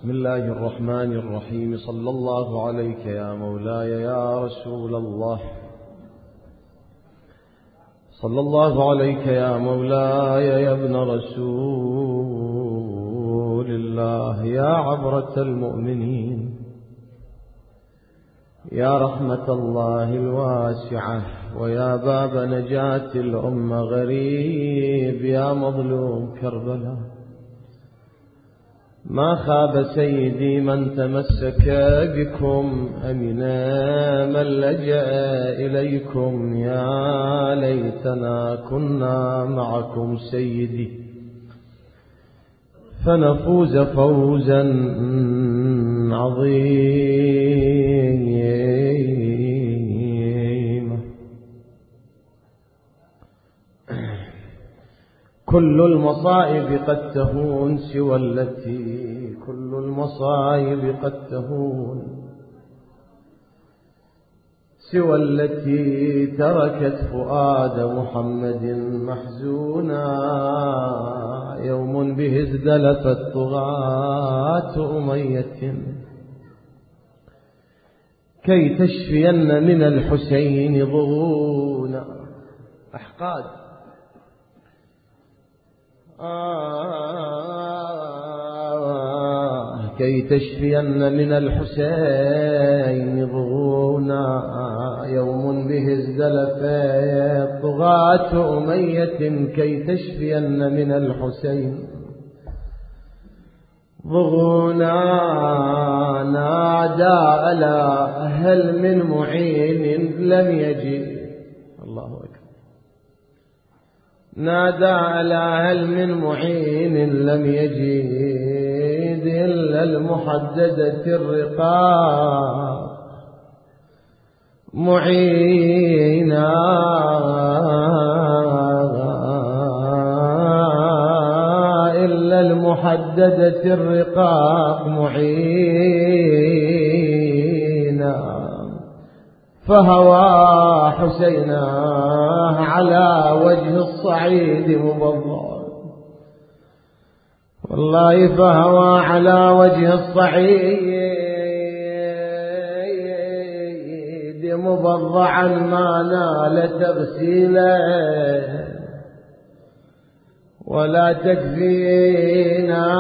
بسم الله الرحمن الرحيم. صلى الله عليك يا مولاي يا رسول الله، صلى الله عليك يا مولاي يا ابن رسول الله، يا عبرة المؤمنين، يا رحمة الله الواسعة، ويا باب نجاة الأمة غريب، يا مظلوم كربلاء. ما خاب سيدي من تمسك بكم، أمنا من لجأ إليكم، يا ليتنا كنا معكم سيدي فنفوز فوزا عظيما. كل المصائب قد تهون سوى التي، كل المصائب قد تهون سوى التي تركت فؤاد محمد محزونا. يوم به ازدلفت طغاة أمية، كي تشفين من الحسين ضغونا. أحقاد كي تشفين من الحسين ضغونا. يوم به ازدلفت طغاة أمية، كي تشفين من الحسين ضغونا. نادى ألا هل من معين لم يجي، الله أكبر. نادى ألا هل من معين لم يجد، إلا المحددة الرقاب معينا. إلا المحددة الرقاب معينا. فهوى حسينا على وجه الصعيد مبضع، والله فهوى على وجه الصعيد مبضعا، ما نال تغسيلا ولا تكفينا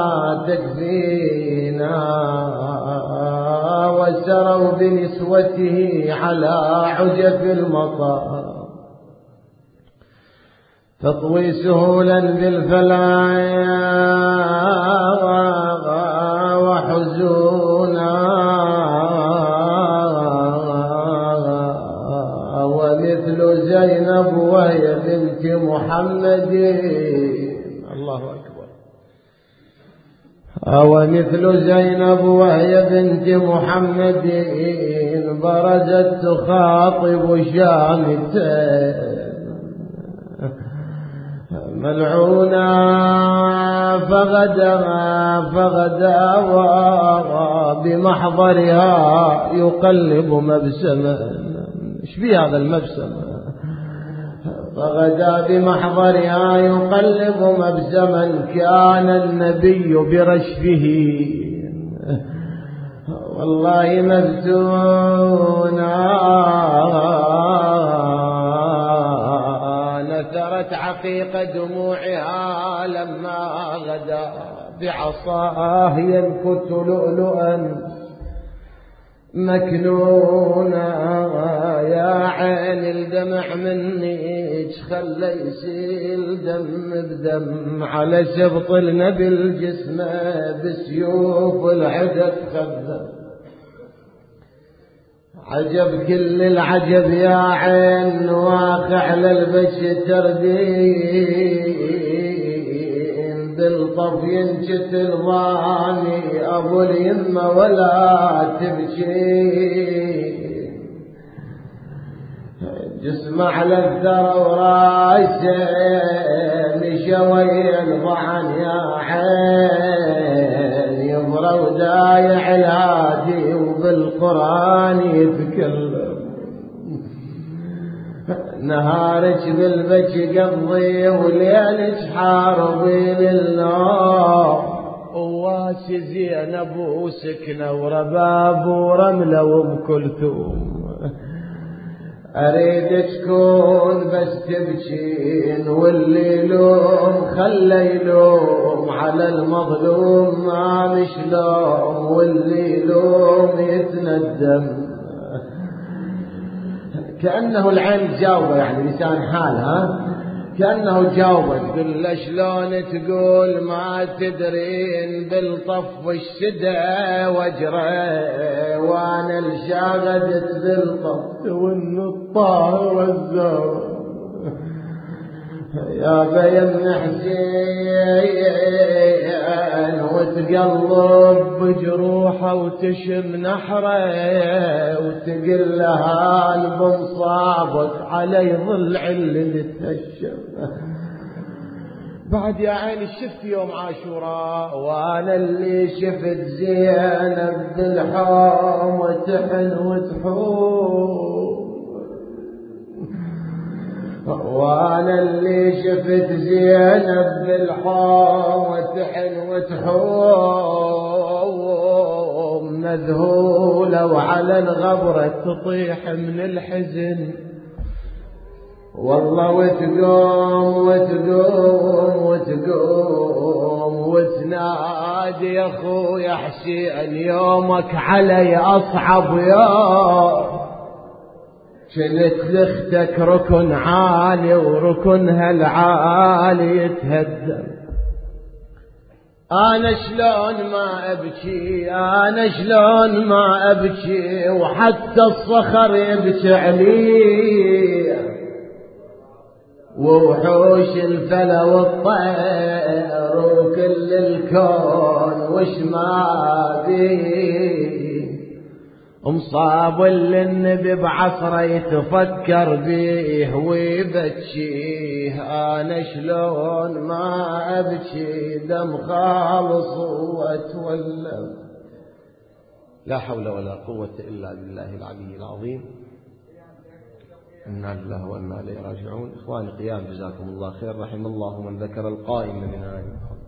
وسروا بنسوته على عجف المطار، تطوي سهولا بالفلايا وحزونا. ومثل زينب وهي بنت محمد، الله أكبر. ومثل زينب وهي بنت محمد، برزت تخاطب شامتين ملعونا. فغدا بمحضرها يقلب مبسما. ايش في هذا المبسم؟ فغدا بمحضرها يقلب مبسما، كان النبي برشفه والله مبسونا. نثرت عقيق دموعها لما غدا، بعصاه ينكت لؤلؤا مكنونا. يا عين الدمع منك خلى يسيل دم بدم، على سبط النبي الجسم بسيوف العدى تخذب. عجب كل العجب يا عين، واقع للبش تردين، بالطف ينشت الضاني ابو اليمه ولا تبكي. جسم على الثرى وراسه مشوي الضعن يا عين، يضرب ودايع الهادي وبالقرآن يتكلم. نهارك بالبكي قضي وليلك حارضي للنار، راسي زينب وسكنة ورباب ورملة وام كلثوم، أريد تكون بس تبكين واللي يلوم خلى يلوم على المظلوم ما مش لوم، واللي يلوم يتندم. كأنه العين جاوبه يعني لسان حالها، كأنه جاوبه تقول له شلون تقول ما تدرين بالطف الشدة وجره، وانا الشاغدت بالطف والنطار والزور. يا بيم حسين وتقلب بجروحه وتشم نحره وتقل لها بمصابك علي ضلع اللي تهشم. بعد يا عيني شفت يوم عاشوراء وانا اللي شفت زينب بالحوم وتحن وتحوم، وانا اللي شفت زينب بالحوم وتحن وتحوم، مذهولة وعلى الغبرة تطيح من الحزن. والله وتقوم وتقوم وتقوم وتنادي يا اخويا حسين يومك علي اصعب يوم، كنت لاختك ركن عالي وركنها العالي يتهدم. انا شلون ما ابكي، انا شلون ما ابكي وحتى الصخر يبكي علي، ووحوش الفلا والطير وكل الكون وش ما بيه، مصاب اللي النبي بعصره يتفكر بيه ويبكيه. انا شلون ما ابكي دم خالص واتولم. لا حول ولا قوة الا بالله العلي العظيم. إنا لله وإنا إليه راجعون. إخواني قيام جزاكم الله خير. رحم الله من ذكر القائم من آل محمد.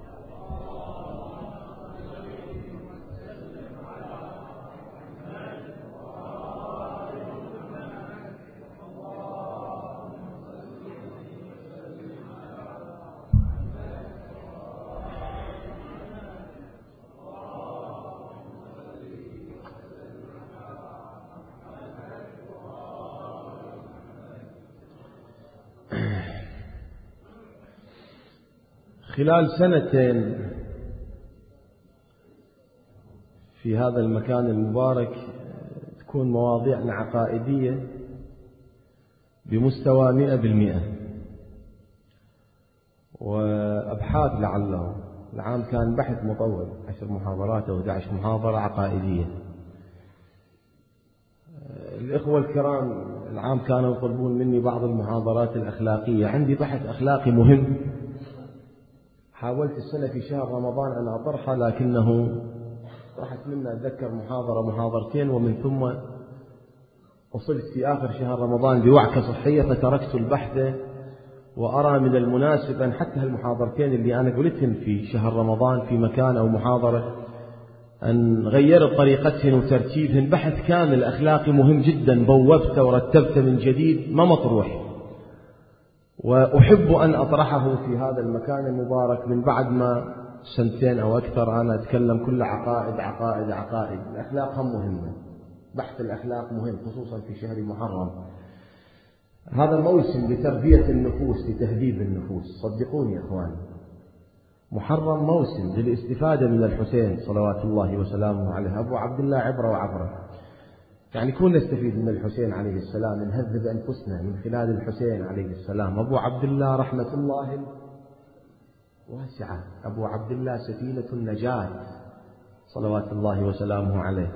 خلال سنتين في هذا المكان المبارك تكون مواضيعنا عقائدية بمستوى 100%، وأبحاث لعله. العام كان بحث مطول 10 محاضرات أو 11 محاضرة عقائدية. الإخوة الكرام العام كانوا يطلبون مني بعض المحاضرات الأخلاقية. عندي بحث أخلاقي مهم حاولت السنة في شهر رمضان أن أطرحه، لكنه راحت منا أتذكر محاضرتين، ومن ثم وصلت في آخر شهر رمضان بوعكة صحية فتركت البحث. وأرى من المناسب أن حتى المحاضرتين اللي أنا قلتهم في شهر رمضان في مكان أو محاضرة أن غير طريقتهن وترتيبهن. بحث كامل أخلاقي مهم جدا بوبته ورتبته من جديد ما مطروح، وأحب أن أطرحه في هذا المكان المبارك من بعد ما سنتين أو أكثر أنا أتكلم كل عقائد عقائد عقائد. الأخلاق هم مهمة، بحث الأخلاق مهم خصوصا في شهر محرم. هذا موسم لتربية النفوس لتهذيب النفوس، صدقوني يا أخواني. محرم موسم للاستفادة من الحسين صلوات الله وسلامه عليه. أبو عبد الله عبرة وعبرة، يعني كون نستفيد من الحسين عليه السلام، نهذب أنفسنا من خلال الحسين عليه السلام. أبو عبد الله رحمة الله واسعة، أبو عبد الله سفينة النجاة صلوات الله وسلامه عليه.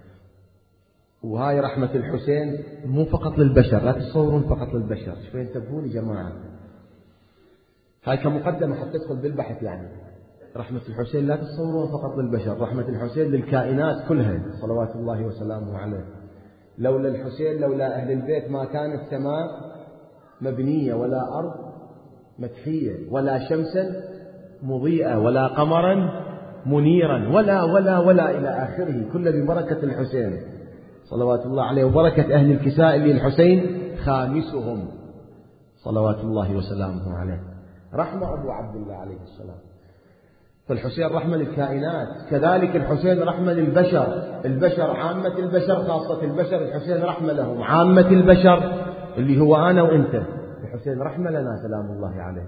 وهاي رحمة الحسين مو فقط للبشر، لا تتصورون فقط للبشر، شوي انتبهون يا جماعة. هاي كمقدمة حتى تدخل بالبحث. يعني رحمة الحسين لا تتصورون فقط للبشر، رحمة الحسين للكائنات كلها صلوات الله وسلامه عليه. لولا الحسين، لولا أهل البيت ما كانت السماء مبنية ولا أرض مدحية ولا شمسا مضيئة ولا قمرا منيرا ولا إلى آخره، كل ببركة الحسين صلوات الله عليه، وبركة أهل الكساء اللي الحسين خامسهم صلوات الله وسلامه عليه. رحمة أبو عبد الله عليه السلام، فالحسين رحمة للكائنات، كذلك الحسين رحمة للبشر، البشر عامة البشر خاصة البشر، الحسين رحمة لهم، عامة البشر اللي هو أنا وإنت، الحسين رحمة لنا سلام الله عليه.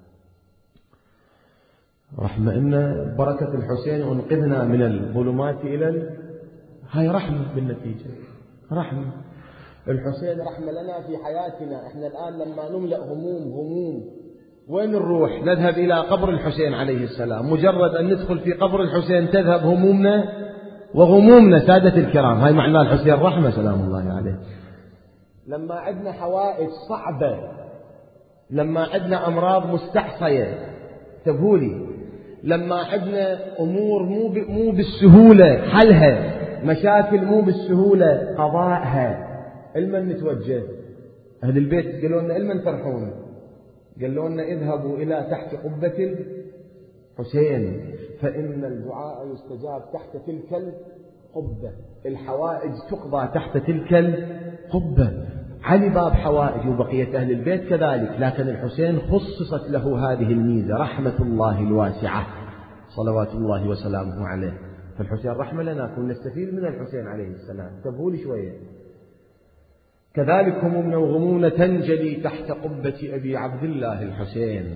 رحمة إن بركة الحسين أنقذنا من الظلمات إلى هاي رحمة بالنتيجة، رحمة. الحسين رحمة لنا في حياتنا، احنا الآن لما نملأ هموم وين نروح؟ نذهب إلى قبر الحسين عليه السلام، مجرد أن ندخل في قبر الحسين تذهب همومنا وغمومنا سادة الكرام، هاي معنى الحسين رحمة سلام الله عليه. لما عندنا حوائج صعبة، لما عندنا أمراض مستعصية تبهولي، لما عندنا أمور مو بالسهولة حلها، مشاكل مو بالسهولة قضائها، المن نتوجه؟ أهل البيت قالوا لنا المن ترحون؟ قالوا لنا اذهبوا إلى تحت قبة الحسين فإن الدعاء يستجاب تحت تلك القبة، الحوائج تقضى تحت تلك القبة. علي باب حوائج وبقية أهل البيت كذلك، لكن الحسين خصصت له هذه الميزة، رحمة الله الواسعة صلوات الله وسلامه عليه. فالحسين رحمة لنا، كنا نستفيد من الحسين عليه السلام، انتبهوا لي شوية. كذلك همومنا وغمومنا تنجلي تحت قبة أبي عبد الله الحسين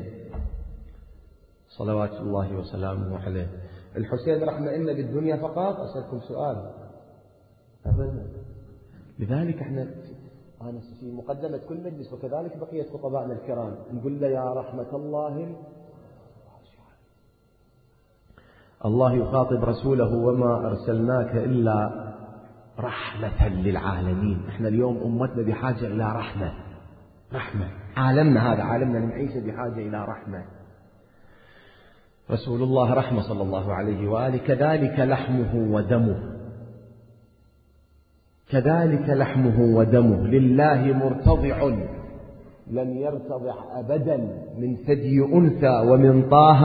صلوات الله وسلامه عليه. الحسين رحمة إن بالدنيا فقط؟ أسألكم سؤال، أبدا. لذلك احنا أنا في مقدمة كل مجلس وكذلك بقية خطبائنا الكرام نقول له يا رحمة الله، الله يخاطب رسوله وما أرسلناك إلا رحمة للعالمين. احنا اليوم أمتنا بحاجة إلى رحمة، عالمنا هذا عالمنا نعيش بحاجة إلى رحمة. رسول الله رحمة صلى الله عليه وآله، كذلك لحمه ودمه، كذلك لحمه ودمه لله مرتضع، لم يرتضع أبدا من ثدي أنثى ومن طه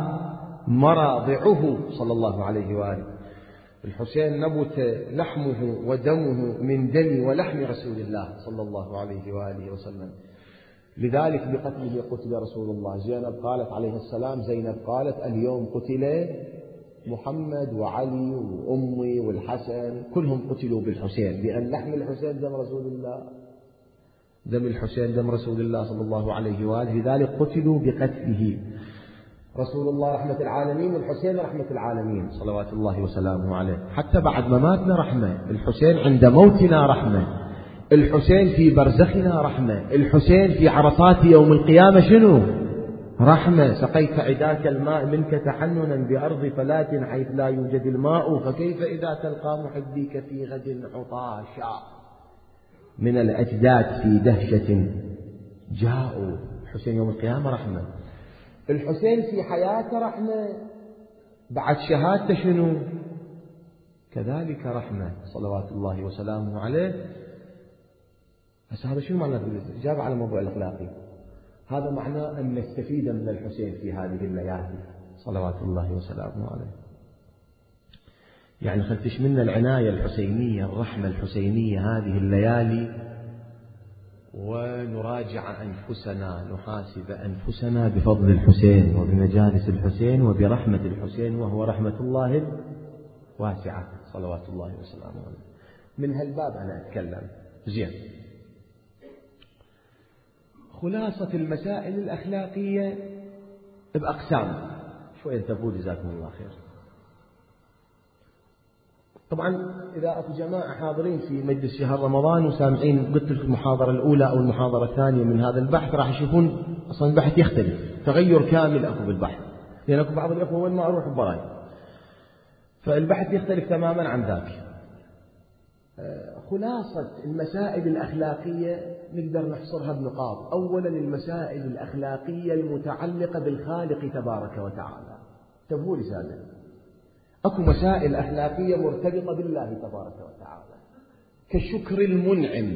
مراضعه صلى الله عليه وآله. الحسين نبت لحمه ودمه من دم ولحم رسول الله صلى الله عليه وآله وسلم، لذلك بقتله قتل رسول الله. زينب قالت عليه السلام، زينب قالت اليوم قتل محمد وعلي وأمي والحسن كلهم قتلوا بالحسين، لأن لحم الحسين دم رسول الله، دم الحسين دم رسول الله صلى الله عليه وآله، لذلك قتلوا بقتله. رسول الله رحمة العالمين، الحسين رحمة العالمين صلوات الله وسلامه عليه. حتى بعد مماتنا رحمة، الحسين عند موتنا رحمة، الحسين في برزخنا رحمة، الحسين في عرصات يوم القيامة شنو؟ رحمة. سقيت عداك الماء منك تحننا بأرض فلاة حيث لا يوجد الماء، فكيف إذا تلقى محبيك في غد عطاشا من الأجداد في دهشة جاءوا. الحسين يوم القيامة رحمة، الحسين في حياته رحمة، بعد شهادته شنو؟ كذلك رحمة صلوات الله وسلامه عليه. بس هذا شنو معنى الإجابة على الموضوع الأخلاقي؟ هذا معناه أن نستفيد من الحسين في هذه الليالي صلوات الله وسلامه عليه. يعني خلتش منا العناية الحسينية، الرحمة الحسينية هذه الليالي، ونراجع أنفسنا، نحاسب أنفسنا بفضل الحسين وبمجالس الحسين وبرحمة الحسين، وهو رحمة الله واسعة صلوات الله وسلامه عليه. من هالباب أنا أتكلم زين. خلاصة المسائل الأخلاقية بأقسام، شوية انتبهوا جزاكم الله خير. طبعا إذا أكو جماعة حاضرين في مجلس شهر رمضان وسامعين قلت لكم المحاضرة الأولى أو المحاضرة الثانية من هذا البحث، راح يشوفون أصلا البحث يختلف، تغير كامل أكو بالبحث، لأن أكو بعض الأخوة وين ما أروح براي، فالبحث يختلف تماما عن ذاك. خلاصة المسائل الأخلاقية نقدر نحصرها بنقاط. أولا المسائل الأخلاقية المتعلقة بالخالق تبارك وتعالى. انتبهوا لي سادة، أكو مسائل أخلاقية مرتبطة بالله تبارك وتعالى، كشكر المنعم.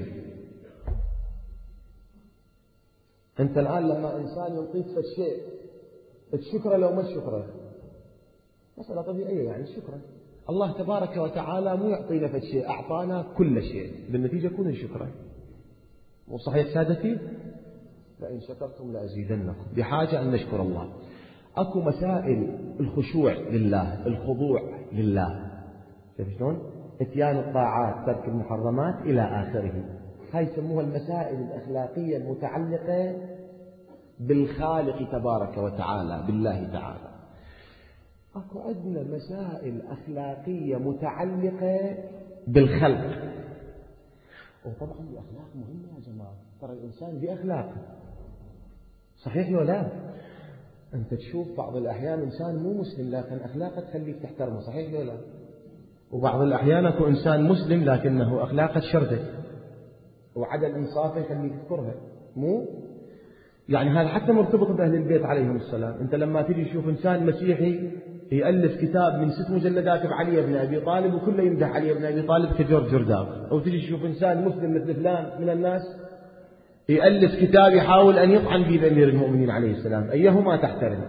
أنت الآن لما إنسان يعطيك شيء تشكره لو ما تشكره؟ مسألة طبيعية يعني شكرا. الله تبارك وتعالى مو يعطينا فد شيء، أعطانا كل شيء، بالنتيجة كون شكرا. وصحيح سادتي؟ لئن شكرتم لأزيدنكم، بحاجة أن نشكر الله. أكو مسائل الخشوع لله، الخضوع لله، شايف شلون؟ اتيان الطاعات، ترك المحرمات إلى آخره. هاي يسموها المسائل الأخلاقية المتعلقة بالخالق تبارك وتعالى، بالله تعالى. أكو عندنا مسائل أخلاقية متعلقة بالخلق. وطبعا الأخلاق مهمة يا جماعة، ترى الإنسان بأخلاقه، صحيح ولا لا؟ أنت تشوف بعض الأحيان إنسان مو مسلم لكن أخلاقه تخليك تحترمه، صحيح ولا لا؟ وبعض الأحيان أكو إنسان مسلم لكنه أخلاقه تشرده وعدم إنصافه يخليك تكرهه، مو؟ يعني هذا حتى مرتبط بأهل البيت عليهم السلام. أنت لما تيجي تشوف إنسان مسيحي يألف كتاب من 6 مجلدات بعلي بن أبي طالب وكله يمدح علي بن أبي طالب كجورج جرداف، أو تيجي تشوف إنسان مسلم مثل فلان من الناس يألف كتاب يحاول أن يطعن في أمير المؤمنين عليه السلام، أيهما تحترم؟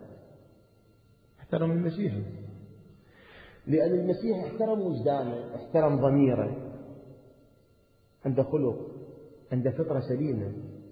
احترم المسيحي، لأن المسيح احترم وجدانه، احترم ضميره، عنده خلق، عنده فطرة سليمة،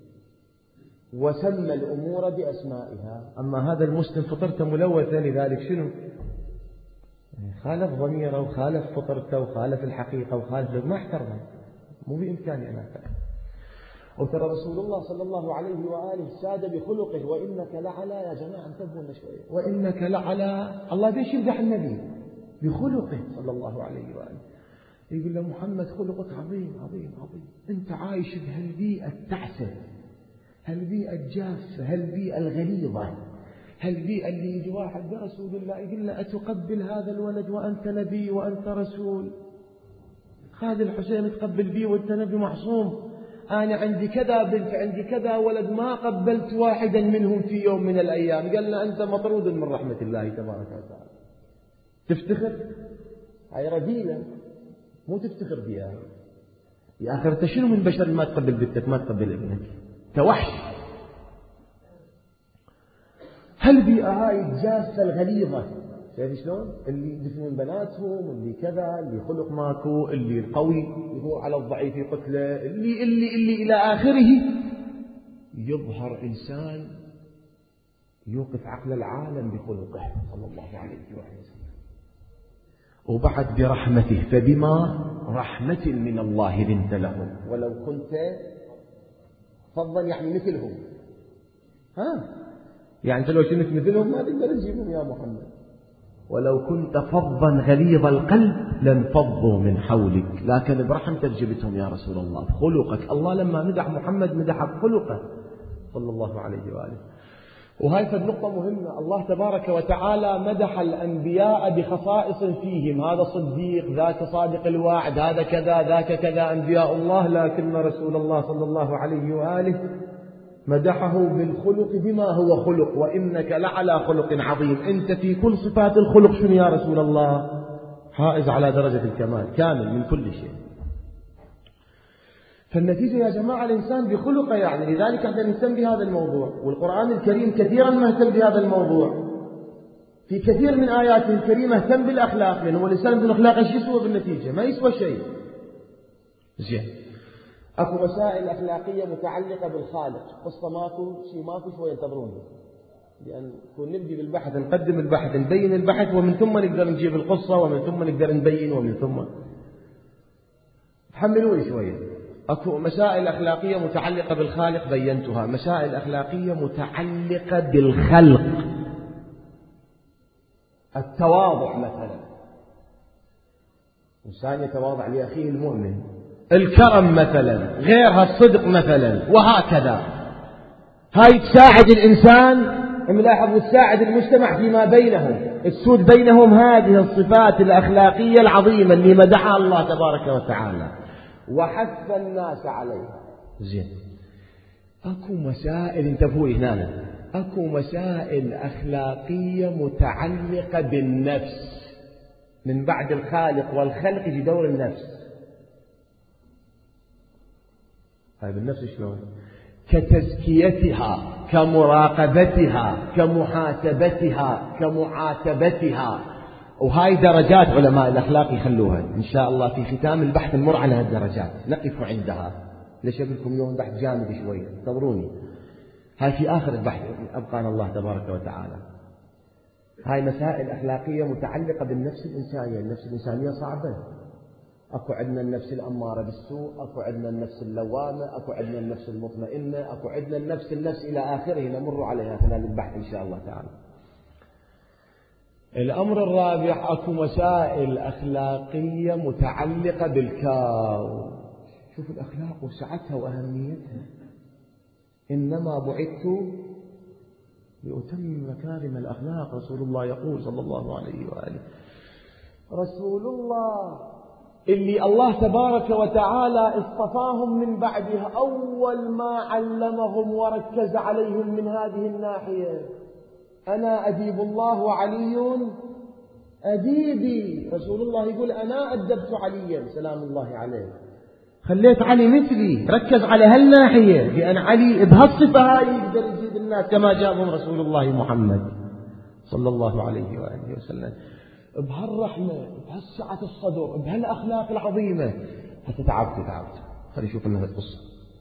وسمى الأمور بأسمائها. أما هذا المسلم فطرته ملوثة، لذلك شنو؟ خالف ضميره وخالف فطرته وخالف الحقيقة وخالف، ما احترمه، مو بإمكاني أنا أفعل. وترى رسول الله صلى الله عليه وآله ساد بخلقه، وإنك لعلى، يا جماعة انتبهوا لنا شوية، وإنك لعلى، الله بيش يمدح النبي بخلقه صلى الله عليه وآله، يقول له محمد خلقك عظيم عظيم عظيم، أنت عايش بهالبيئة التعسة، هالبيئة الجافة، هالبيئة الغليظة، هالبيئة اللي يجي واحد برسول الله يقول له أتقبل هذا الولد وأنت نبي وأنت رسول؟ هذا الحسين تقبل بيه وأنت نبي معصوم، أنا عندي كذا بنت، عندي كذا ولد، ما قبلت واحدا منهم في يوم من الأيام. قال له أنت مطرود من رحمة الله تبارك وتعالى. تفتخر؟ هاي رذيلة، مو تفتخر بها. يا أخي أنت شنو من بشر ما تقبل بنتك، ما تقبل ابنك؟ توحش. هالبيئة هاي الجافة الغليظة، شايف شلون؟ اللي يدفنون بناتهم، اللي كذا، اللي خلق ماكو، اللي القوي يروح على الضعيف يقتله، اللي إلى آخره. يظهر إنسان يوقف عقل العالم بخلقه صلى الله عليه وسلم. وبعد برحمته، فبما رحمة من الله لنت لهم ولو كنت فظا، يعني مثلهم. يعني أنت لو كنت مثلهم ما تقدر تجيبهم يا محمد. ولو كنت فظا غليظ القلب لانفضوا من حولك، لكن برحمتك جبتهم يا رسول الله، بخلقك. الله لما مدح محمد مدح بخلقه صلى الله عليه وآله. وهي نقطة مهمة. الله تبارك وتعالى مدح الأنبياء بخصائص فيهم، هذا صديق، ذاك صادق الوعد، هذا كذا ذاك كذا، أنبياء الله. لكن رسول الله صلى الله عليه وآله مدحه بالخلق بما هو خلق، وإنك لعلى خلق عظيم. أنت في كل صفات الخلق شنو يا رسول الله؟ حائز على درجة الكمال، كامل من كل شيء. فالنتيجة يا جماعة الإنسان بخلقه، يعني لذلك احنا نهتم بهذا الموضوع، والقرآن الكريم كثيرا مهتم بهذا الموضوع. في كثير من آياته الكريمة اهتم بالأخلاق، لأنه الإنسان بدون أخلاق ايش يسوى بالنتيجة؟ ما يسوى شيء. زين. أكو مسائل أخلاقية متعلقة بالخالق، قصة ماكو شيء، ماكو شوية ينتظرون، لأن كون نبدي بالبحث، نقدم البحث، نبين البحث، ومن ثم نقدر نجيب القصة، ومن ثم نقدر نبين، ومن ثم تحملوني شوية. أكو مسائل أخلاقية متعلقة بالخالق بينتها، مسائل أخلاقية متعلقة بالخلق. التواضع مثلا، إنسان يتواضع لأخيه المؤمن. الكرم مثلا، غيرها الصدق مثلا، وهكذا. هاي تساعد الإنسان، ملاحظ، وتساعد المجتمع فيما بينهم، تسود بينهم هذه الصفات الأخلاقية العظيمة اللي مدحها الله تبارك وتعالى وحث الناس عليها. زين. أكو مسائل، انتبهوا هنا، أكو مسائل أخلاقية متعلقة بالنفس. من بعد الخالق والخلق يجي دور النفس. هاي بالنفس شلون؟ كتزكيتها، كمراقبتها، كمحاسبتها، كمعاتبتها. وهاي درجات علماء الأخلاق يخلوها إن شاء الله في ختام البحث نمر على هالدرجات نقف عندها. ليش أقولكم يوم بحث جامد شوي، انتظروني. هاي في آخر البحث أبقانا الله تبارك وتعالى. هاي مسائل أخلاقية متعلقة بالنفس الإنسانية. النفس الإنسانية صعبة. أكو عندنا النفس الأمارة بالسوء، أكو عندنا النفس اللوامة، أكو عندنا النفس المطمئنة، أكو عندنا النفس إلى آخره نمر عليها خلال البحث إن شاء الله تعالى. الأمر الرابع أكو مسائل أخلاقية متعلقة بالكون. شوف الأخلاق وسعتها وأهميتها. إنما بعثت لأتمم مكارم الأخلاق. رسول الله يقول صلى الله عليه وآله، رسول الله اللي الله تبارك وتعالى اصطفاهم من بعدها أول ما علمهم وركز عليهم من هذه الناحية، أنا أديب الله وعلي أديبي. رسول الله يقول أنا أدبت عليا سلام الله عليه، خليت علي مثلي، ركز على هالناحية، لأن علي بهالصفة هاي يقدر يجيب الناس كما جابهم رسول الله محمد صلى الله عليه وآله وسلم، بهالرحمة، بهالسعة الصدر، بهالأخلاق العظيمة. حتى تعبت. خلي نشوف لنا القصة.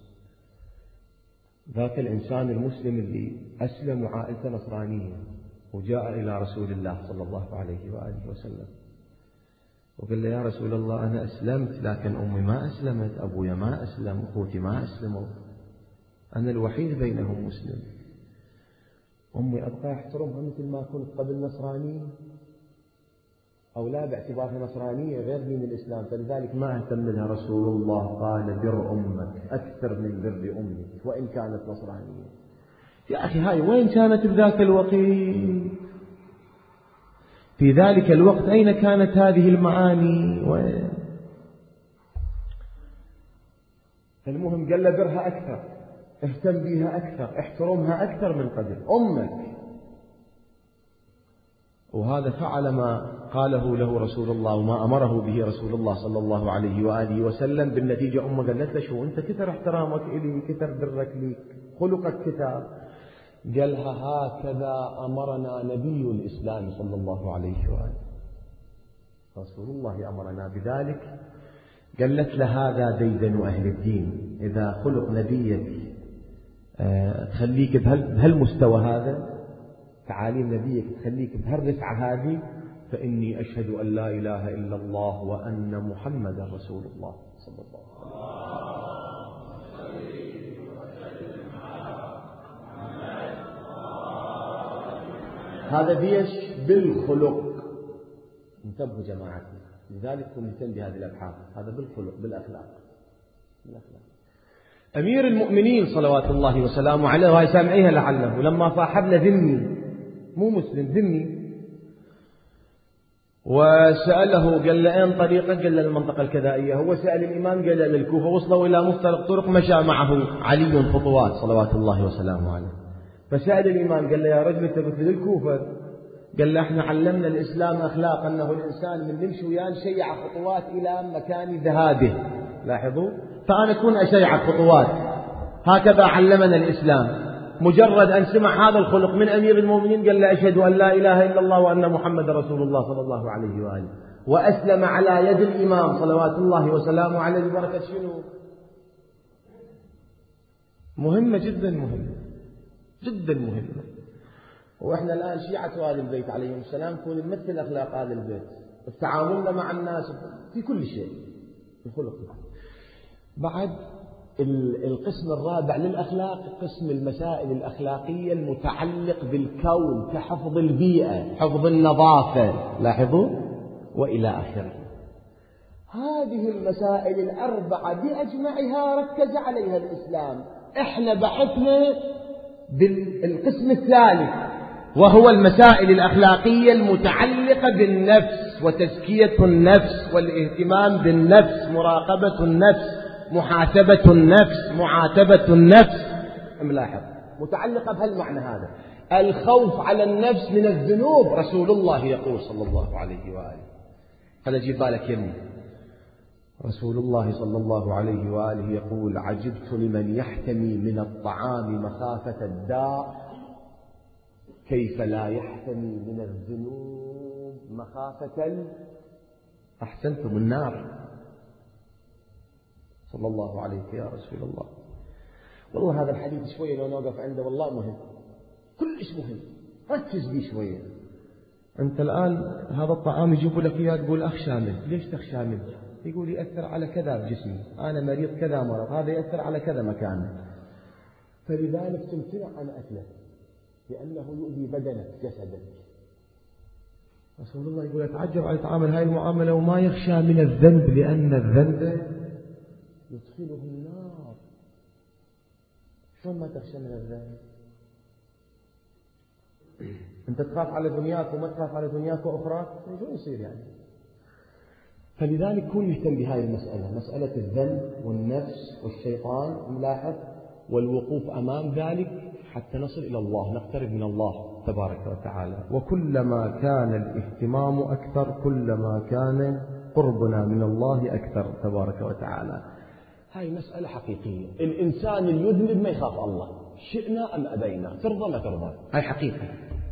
ذاك الإنسان المسلم اللي أسلم وعائلته نصرانية وجاء إلى رسول الله صلى الله عليه وآله وسلم وقال له يا رسول الله أنا أسلمت لكن أمي ما أسلمت، أبويا ما أسلم، أخوتي ما أسلموا، أنا الوحيد بينهم مسلم، أمي أبقى أحترمها مثل ما كنت قبل نصراني أو لا باعتبارها نصرانية غير دين الإسلام، فلذلك ما أهتم لها. رسول الله قال بر أمك أكثر من بر أمك وإن كانت نصرانية. يا أخي هاي وين كانت بذاك الوقت؟ في ذلك الوقت أين كانت هذه المعاني؟ وين؟ المهم قال له برها أكثر، اهتم بها أكثر، احترمها أكثر من قبل أمك. وهذا فعل ما قاله له رسول الله وما أمره به رسول الله صلى الله عليه وآله وسلم. بالنتيجة أمه قالت له شو أنت كثر احترامك إلي، كثر برك لي، خلقك كثر. قالها هكذا أمرنا نبي الإسلام صلى الله عليه وآله، رسول الله أمرنا بذلك. قالت له هذا ديدن أهل الدين، إذا خلق نبيك تخليك بهالمستوى هذا، تعاليم نبيك تخليك بهالرفعة هذه، فإني أشهد أن لا إله إلا الله وأن محمدا رسول الله صلى الله عليه وسلم. هذا بيش بالخلق. انتبهوا جماعتنا، لذلك كن مهتم بهذه الأبحاث. هذا بالخلق، بالأخلاق. أمير المؤمنين صلوات الله وسلامه عليه، وهي سامعيها لعله، لما صاحبنا ذمي مو مسلم ذمي وسأله قال له أين طريقك؟ قال له المنطقة الكذائية. هو سأل الإمام قال له للكوفة. وصلوا إلى مفترق طرق، مشى معه علي خطوات صلوات الله وسلامه عليه. فسأل الإمام قال له يا رجل أنت قلت للكوفة؟ قال له احنا علمنا الإسلام أخلاق أنه الإنسان من نمشي وياه نشيع خطوات إلى مكان ذهابه. لاحظوا، فأنا أكون أشيع خطوات، هكذا علمنا الإسلام. مجرد أن سمع هذا الخلق من أمير المؤمنين قال له أشهد أن لا إله إلا الله وأن محمد رسول الله صلى الله عليه وآله، وأسلم على يد الإمام صلوات الله وسلامه عليه ببركة شنو؟ مهمة جدا، مهمة جدا مهمة. وإحنا الآن شيعة آل البيت عليهم السلام كون نمثل أخلاق آل البيت في تعاملنا مع الناس في كل شيء، في الخلق. بعد القسم الرابع للأخلاق قسم المسائل الأخلاقية المتعلق بالكون كحفظ البيئة، حفظ النظافة، لاحظوا، وإلى آخره. هذه المسائل الأربعة بأجمعها ركز عليها الإسلام. إحنا بحثنا بالقسم الثالث وهو المسائل الأخلاقية المتعلقة بالنفس وتزكية النفس والاهتمام بالنفس، مراقبة النفس، محاسبة النفس، معاتبة النفس. ملاحظ متعلقة بهالمعنى هذا. الخوف على النفس من الذنوب، رسول الله يقول صلى الله عليه وآله. هذا جيب بالك يمي. رسول الله صلى الله عليه وآله يقول: عجبت لمن يحتمي من الطعام مخافة الداء، كيف لا يحتمي من الذنوب مخافة أحسنتم النار. صلى الله عليك يا رسول الله. والله هذا الحديث شوية لو نوقف عنده والله مهم، كلش مهم، ركز بيه شوية. أنت الآن هذا الطعام يجيبوا لك إياه تقول أخشى منه، ليش تخشى منه؟ يقول يأثر على كذا بجسمي، أنا مريض كذا مرض، هذا يأثر على كذا مكان، فلذلك تمتنع عن أكله لأنه يؤذي بدنك جسدك. رسول الله يقول أتعجب على يتعامل هاي المعاملة وما يخشى من الذنب، لأن الذنب يدخله النار. شلون ما تخشى من الذنب؟ أنت تخاف على دنياك وما تخاف على دنياك وأخراك، شو يصير يعني؟ فلذلك كون يهتم بهذه المسألة، مسألة الذنب والنفس والشيطان نلاحظ، والوقوف أمام ذلك حتى نصل إلى الله، نقترب من الله تبارك وتعالى. وكلما كان الاهتمام أكثر كلما كان قربنا من الله أكثر تبارك وتعالى. هاي مسألة حقيقية. الإنسان اللي يذنب ما يخاف الله، شئنا أم أبينا، ترضى ما ترضى، هاي حقيقة.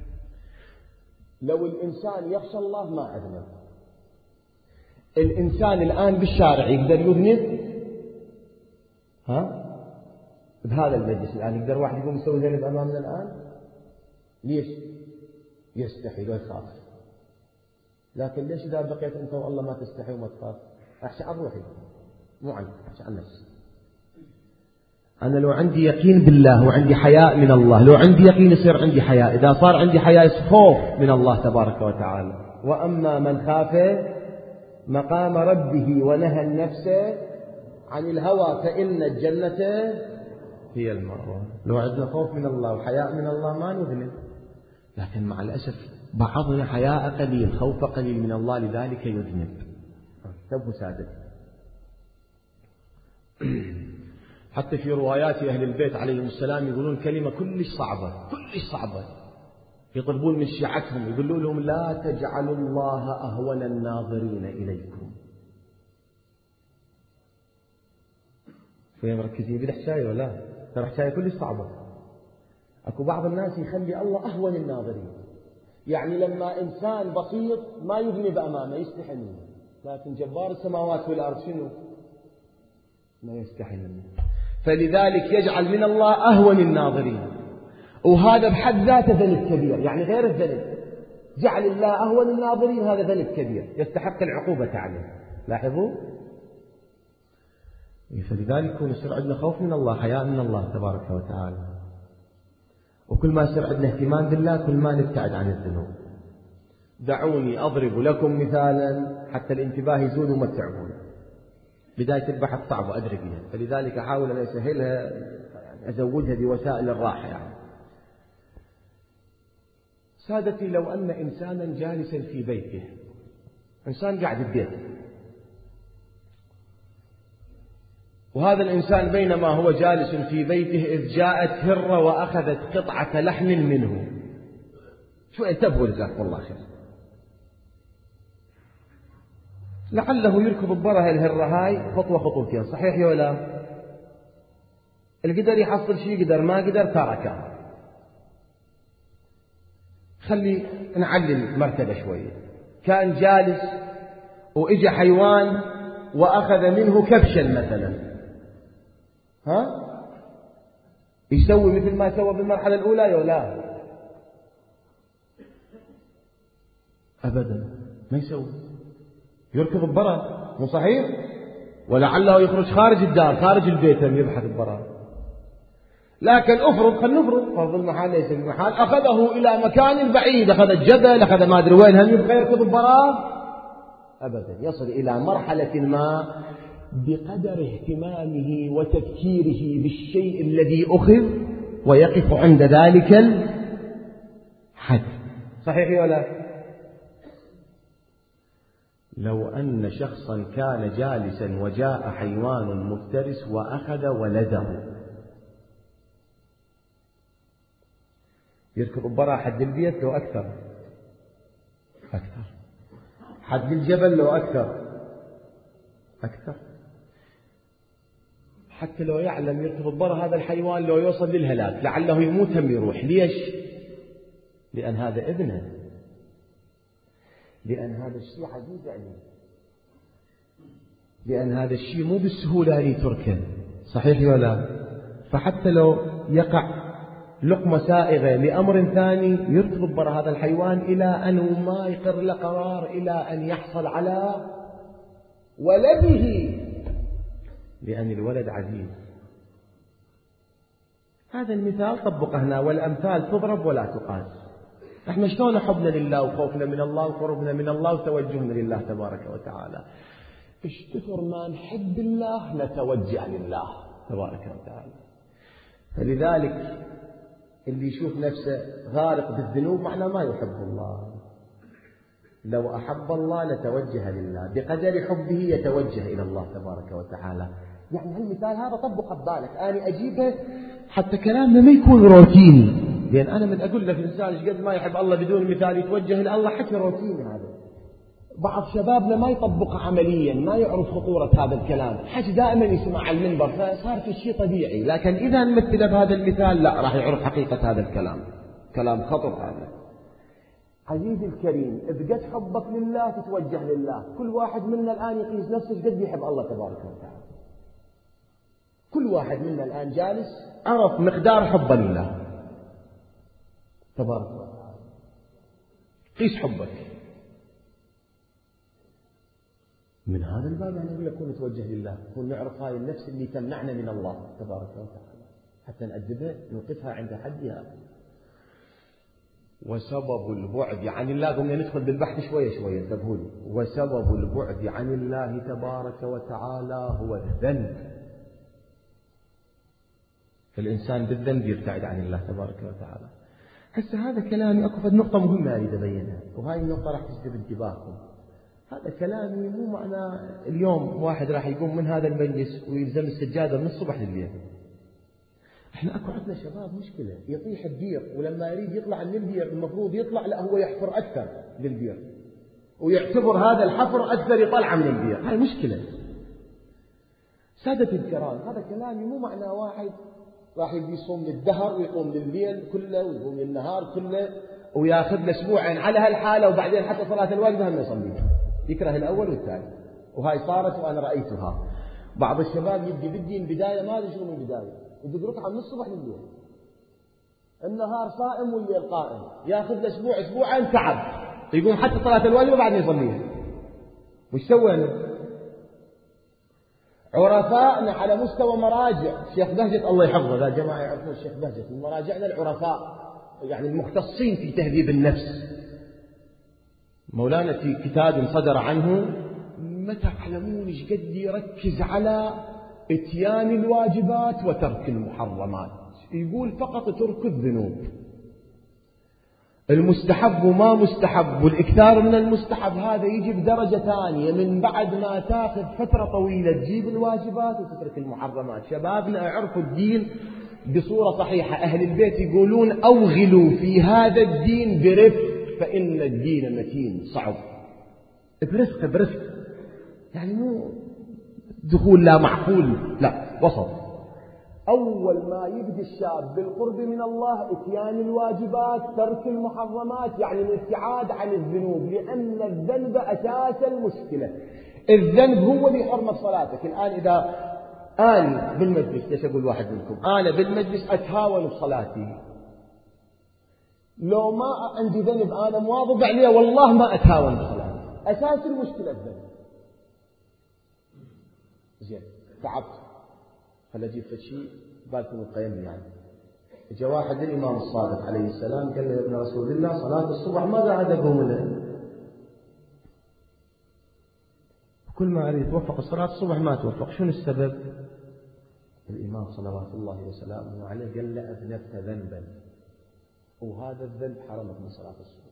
لو الإنسان يخشى الله ما أذنب. الإنسان الآن بالشارع يقدر يذنب؟ بهذا المجلس الآن يقدر واحد يقوم يسوي ذنب أمامنا الآن؟ ليش؟ يستحي ويخاف. لكن ليش إذا بقيت أنت والله ما تستحي وما تخاف؟ أحشى عن روحي، مو عنك، أحشى عن نفسي. أنا لو عندي يقين بالله وعندي حياء من الله، لو عندي يقين يصير عندي حياء، إذا صار عندي حياء يصير خوف من الله تبارك وتعالى. وأما من خاف مقام ربه ونهى النفس عن الهوى فإن الجنة هي المأوى. لو عندنا خوف من الله وحياء من الله ما نذنب، لكن مع الأسف بعضنا حياء قليل، خوف قليل من الله، لذلك يذنب. انتبهوا سادة. حتى في روايات أهل البيت عليهم السلام يقولون كلمة كلش صعبة، كلش صعبة، يطلبون من شيعتهم يقولوا لهم: لا تجعلوا الله أهون الناظرين إليكم. شوية مركزين بالحكاية ولا؟ ترى حكاية كلش صعبة. أكو بعض الناس يخلي الله أهون الناظرين، يعني لما إنسان بسيط ما يذنب أمامه يستحي منه، لكن جبار السماوات والأرض شنو؟ ما يستحي منه. فلذلك يجعل من الله أهون الناظرين، وهذا بحد ذاته ذنب كبير، يعني غير الذنب. جعل الله أهون الناظرين هذا ذنب كبير يستحق العقوبة عليه. لاحظوا؟ فلذلك يصير عندنا خوف من الله، حياء من الله تبارك وتعالى. وكل ما يصير عندنا اهتمام بالله كل ما نبتعد عن الذنوب. دعوني أضرب لكم مثالا حتى الانتباه يزول وما تتعبون. بداية البحث صعبة أدري بها، فلذلك أحاول أن أسهلها، يعني أزودها بوسائل الراحة. يعني سادتي، لو أن إنسانا جالسا في بيته، إنسان قاعد في بيته، وهذا الإنسان بينما هو جالس في بيته إذ جاءت هرة وأخذت قطعة لحم منه. شو انتبهوا جزاكم الله خير. لعله يركض ببرها الهرة هاي خطوة خطوتين، صحيح يا ولا؟ القدر يحصل شيء قدر، ما قدر تركه. خلي نعلل مرتبة شوية. كان جالس وإجا حيوان وأخذ منه كبشا مثلا، يسوي مثل ما سوى بالمرحلة الأولى يا ولا؟ أبدا ما يسوي، يركض ببرا، مو صحيح؟ ولعله يخرج خارج الدار خارج البيت يبحث ببرا. لكن خلينا نفرض فرض المحال ليس المحال، أخذه إلى مكان بعيد، أخذ الجبل، أخذ ما أدري وين، هل يبقى يركض ببرا؟ أبدا. يصل إلى مرحلة ما بقدر اهتمامه وتفكيره بالشيء الذي أخذ ويقف عند ذلك الحد. صحيح ولا؟ لو أن شخصا كان جالسا وجاء حيوان مفترس وأخذ ولده، يركض برا حد البيت لو أكثر، حد الجبل لو أكثر، أكثر. حتى لو يعلم يرتبط بر هذا الحيوان لو يوصل للهلاك لعله يموت هم يروح. ليش؟ لأن هذا ابنه، لأن هذا الشيء عزيز عليه، لأن هذا الشيء مو بالسهولة أن يتركه. صحيح ولا؟ فحتى لو يقع لقمة سائغة لأمر ثاني يرتبط بر هذا الحيوان إلى أن ما يقر له قرار إلى أن يحصل على ولده، لأن الولد عزيز. هذا المثال طبقه هنا، والأمثال تضرب ولا تقاس. احنا شلون حبنا لله وخوفنا من الله وقربنا من الله وتوجهنا لله تبارك وتعالى. ايش كثر ما نحب الله نتوجه لله تبارك وتعالى. فلذلك اللي يشوف نفسه غارق بالذنوب معناه ما يحب الله. لو أحب الله لتوجه لله، بقدر حبه يتوجه إلى الله تبارك وتعالى. يعني هالمثال هذا طبقه ببالك، أنا أجيبه حتى كلامنا ما يكون روتيني، لأن أنا من أقول لك الإنسان إيش قد ما يحب الله بدون مثال يتوجه إلى الله، حكي روتيني هذا. بعض شبابنا ما يطبقه عمليا، ما يعرف خطورة هذا الكلام، حكي دائما يسمع على المنبر فصار في شيء طبيعي. لكن إذا نمثله بهذا المثال لا راح يعرف حقيقة هذا الكلام. كلام خطر هذا. عزيزي الكريم، إذ قد حبك لله تتوجه لله. كل واحد منا الآن يقيس نفسه قد يحب الله تبارك وتعالى. كل واحد منا الآن جالس عرف مقدار حبه لله تبارك وتعالى. قيس حبك. من هذا الباب أنا أقول لك كون نتوجه لله، كون نعرف هاي النفس اللي تمنعنا من الله تبارك وتعالى حتى نأدبها نوقفها عند حدها. وسبب البعد عن الله، قمنا ندخل بالبحث شوية شوية انتبهوا لي. وسبب البعد عن الله تبارك وتعالى هو الذنب. فالإنسان بالذنب يبتعد عن الله تبارك وتعالى. هسه هذا كلامي أكو فد نقطة مهمة أريد أبينها، وهاي النقطة راح تجذب انتباهكم. هذا كلامي مو معناه اليوم واحد راح يقوم من هذا المجلس ويلزم السجادة من الصبح للليل. احنا اكو عندنا شباب مشكلة يطيح البير، ولما يريد يطلع من البير المفروض يطلع لا هو يحفر أكثر للبير ويعتبر هذا الحفر أكثر يطلع من البير. هاي مشكلة. سادة الكرام، هذا كلامي مو معناه واحد راح يصوم للدهر ويقوم للليل كله ويقوم للنهار كله وياخذ له اسبوعين على هالحالة وبعدين حتى صلاة الواجبة هم يصليها، يكره الأول والثاني. وهاي صارت وأنا رأيتها. بعض الشباب يبدي بالدين بداية ما أدري شنو من البداية، يدق ركعة من الصبح للليل، النهار صائم والليل قائم، ياخذ له أسبوع أسبوعين تعب، يقوم حتى صلاة الواجبة بعدين يصليها. وش سوينا؟ عرفاءنا على مستوى مراجع الشيخ بهجت الله يحفظه، ذا جماعة يعرفون الشيخ بهجت، من مراجعنا العرفاء يعني المختصين في تهذيب النفس. مولانا في كتاب صدر عنه ما تعلمون ايش قد يركز على اتيان الواجبات وترك المحرمات. يقول فقط ترك الذنوب، المستحب وما مستحب والإكثار من المستحب هذا يجي بدرجة ثانية من بعد ما تاخذ فترة طويلة تجيب الواجبات وتترك المحرمات. شبابنا يعرفوا الدين بصورة صحيحة. أهل البيت يقولون أوغلوا في هذا الدين برفق فإن الدين متين. صعب برفق برفق، يعني مو دخول لا معقول، لا وسط. أول ما يبدي الشاب بالقرب من الله اتيان الواجبات ترك المحرمات، يعني الابتعاد عن الذنوب، لأن الذنب أساس المشكلة. الذنب هو اللي يحرم صلاتك. الآن إذا أنا بالمجلس، ليش أقول واحد منكم أنا بالمجلس أتهاون بصلاتي، لو ما عندي ذنب أنا مواظب عليه والله ما أتهاون بصلاتي. أساس المشكلة الذنب. زين تعبت خل أجيب شيء بالكم القيم. يعني جاء واحد للإمام الصادق عليه السلام قال له يا ابن رسول الله صلاة الصبح ماذا عاد أقوم له؟ كل ما أريد توفق صلاة الصبح ما توفق، شنو السبب؟ الإمام صلوات الله وسلامه عليه قال له أذنبت ذنبا وهذا الذنب حرمك من صلاة الصبح.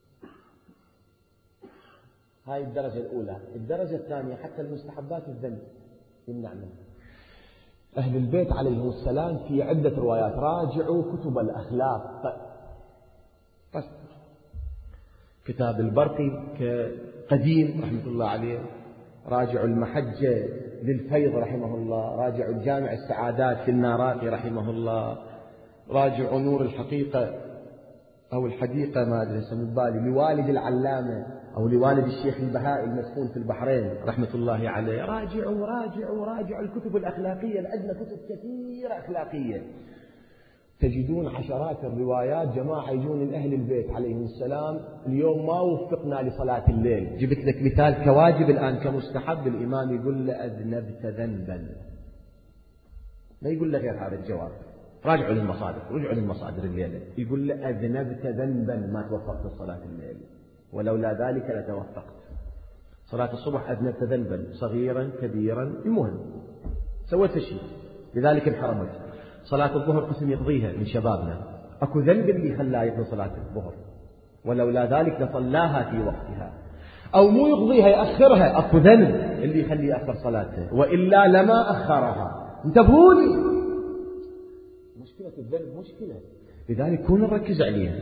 هاي الدرجة الأولى. الدرجة الثانية حتى المستحبات الذنب يمنع منها. أهل البيت عليهم السلام في عدة روايات، راجعوا كتب الأخلاق. بس كتاب البرقي كقديم رحمة الله عليه راجعوا المحجة للفيض رحمه الله، راجعوا الجامع السعادات للناراقي رحمه الله، راجعوا نور الحقيقة أو الحديقة ما أدري اسمه بالي لوالد العلامة أو لوالد الشيخ البهائي المدفون في البحرين رحمة الله عليه. راجعوا الكتب الأخلاقية، عندنا كتب كثيرة أخلاقية، تجدون عشرات الروايات. جماعة يجون من أهل البيت عليهم السلام، اليوم ما وفقنا لصلاة الليل، جبت لك مثال كواجب الآن كمستحب، الإمام يقول له أذنبت ذنبا، ما يقول لك غير هذا الجواب. رجعوا للمصادر الليلة، يقول له أذنبت ذنبا ما توفقت صلاة الليل، ولولا ذلك لتوفقت. صلاة الصبح أذنبت ذنبا صغيرا كبيرا، المهم سويت شيء لذلك انحرمت. صلاة الظهر قسم يقضيها من شبابنا، أكو ذنب اللي خلاه يقضي صلاة الظهر، ولولا ذلك لصلاها في وقتها، أو مو يقضيها يأخرها، أكو ذنب اللي يخليه يأخر صلاته، وإلا لما أخرها. انتبهوا لي، مشكلة الذنب مشكلة، لذلك كون نركز عليها.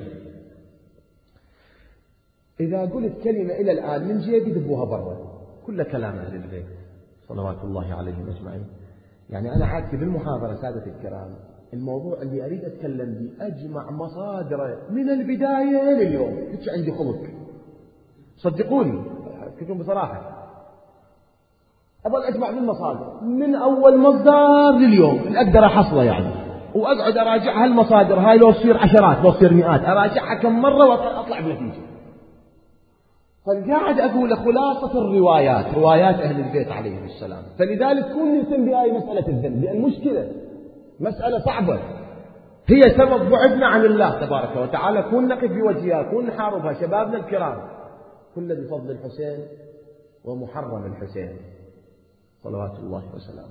إذا قلت كلمة إلى الآن من جيبي دبوها برا، كل كلام أهل البيت صلوات الله عليهم أجمعين. يعني أنا عادتي بالمحاضرة سادة الكرام، الموضوع اللي أريد أتكلم به أجمع مصادره من البداية لليوم، هيك عندي خلق صدقوني أحكيكم بصراحة، أبغى أجمع من المصادر من أول مصدر لليوم اللي أقدر أحصله يعني، وأقعد أراجع هالمصادر هاي، لو تصير عشرات لو تصير مئات، أراجعها كم مرة وأطلع بنتيجة. فالقاعد أقول خلاصة الروايات، روايات أهل البيت عليهم السلام. فلذلك كون نهتم بهاي مسألة الذنب، لأن مشكلة مسألة صعبة، هي سبب بعدنا عن الله تبارك وتعالى. كون نقف بوجهها، كون نحاربها شبابنا الكرام، كل بفضل الحسين ومحرم الحسين صلوات الله وسلامه.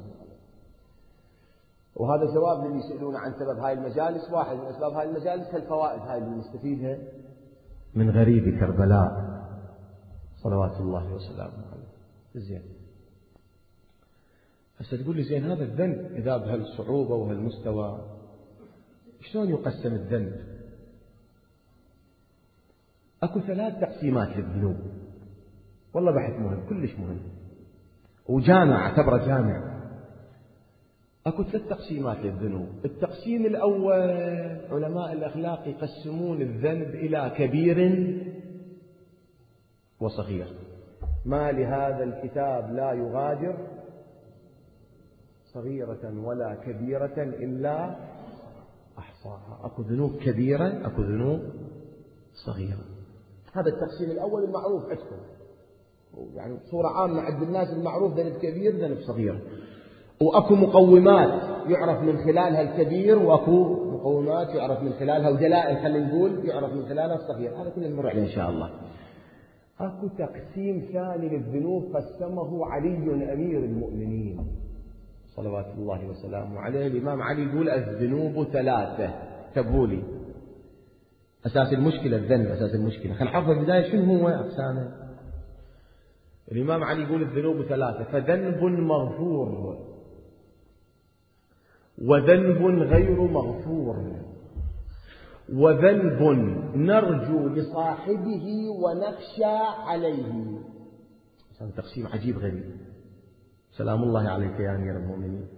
وهذا جواب للي يسألون عن سبب هاي المجالس. واحد من أسباب هاي المجالس الفوائد هاي اللي نستفيدها من غريب كربلاء صلوات الله وسلامه عليه. زين، هسه تقول لي زين هذا الذنب إذا بهالصعوبة وهالمستوى شلون يقسم الذنب؟ أكو 3 تقسيمات للذنوب، والله بحث مهم كلش مهم وجامع، اعتبره جامع. أكو 3 تقسيمات للذنوب. التقسيم الأول علماء الأخلاق يقسمون الذنب إلى كبير وصغير. ما لهذا الكتاب لا يغادر صغيرة ولا كبيرة إلا أحصاها. أكو ذنوب كبيرة، أكو ذنوب صغيرة. هذا التقسيم الأول المعروف عندكم، يعني بصورة عامة عند الناس المعروف ذنب كبير ذنب صغير. وأكو مقومات يعرف من خلالها الكبير، وأكو مقومات يعرف من خلالها، ودلائل خلينا نقول يعرف من خلالها الصغير. هذا كله نمر عليه إن شاء الله. أكو تقسيم ثاني للذنوب قسمه علي أمير المؤمنين صلوات الله وسلامه عليه. الإمام علي يقول الذنوب 3. انتبهوا لي، أساس المشكلة الذنب، أساس المشكلة. خلينا نعرف البداية شنو هو أقسامه. الإمام علي يقول الذنوب 3: فذنب مغفور، وذنب غير مغفور، وذنب نرجو لصاحبه ونخشى عليه. هذا تقسيم عجيب غريب. سلام الله عليك يا أمير المؤمنين.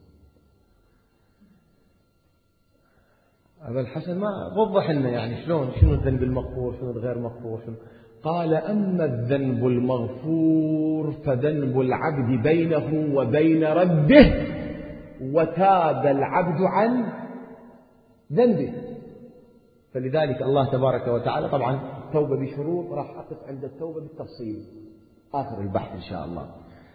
أبا الحسن ما وضح لنا يعني شنو الذنب المغفور، شنو الغير مغفور، شنو. قال: أما الذنب المغفور فذنب العبد بينه وبين ربه، وتاب العبد عن ذنبه. فلذلك الله تبارك وتعالى، طبعا التوبة بشروط، راح أقف عند التوبة بالتفصيل آخر البحث إن شاء الله.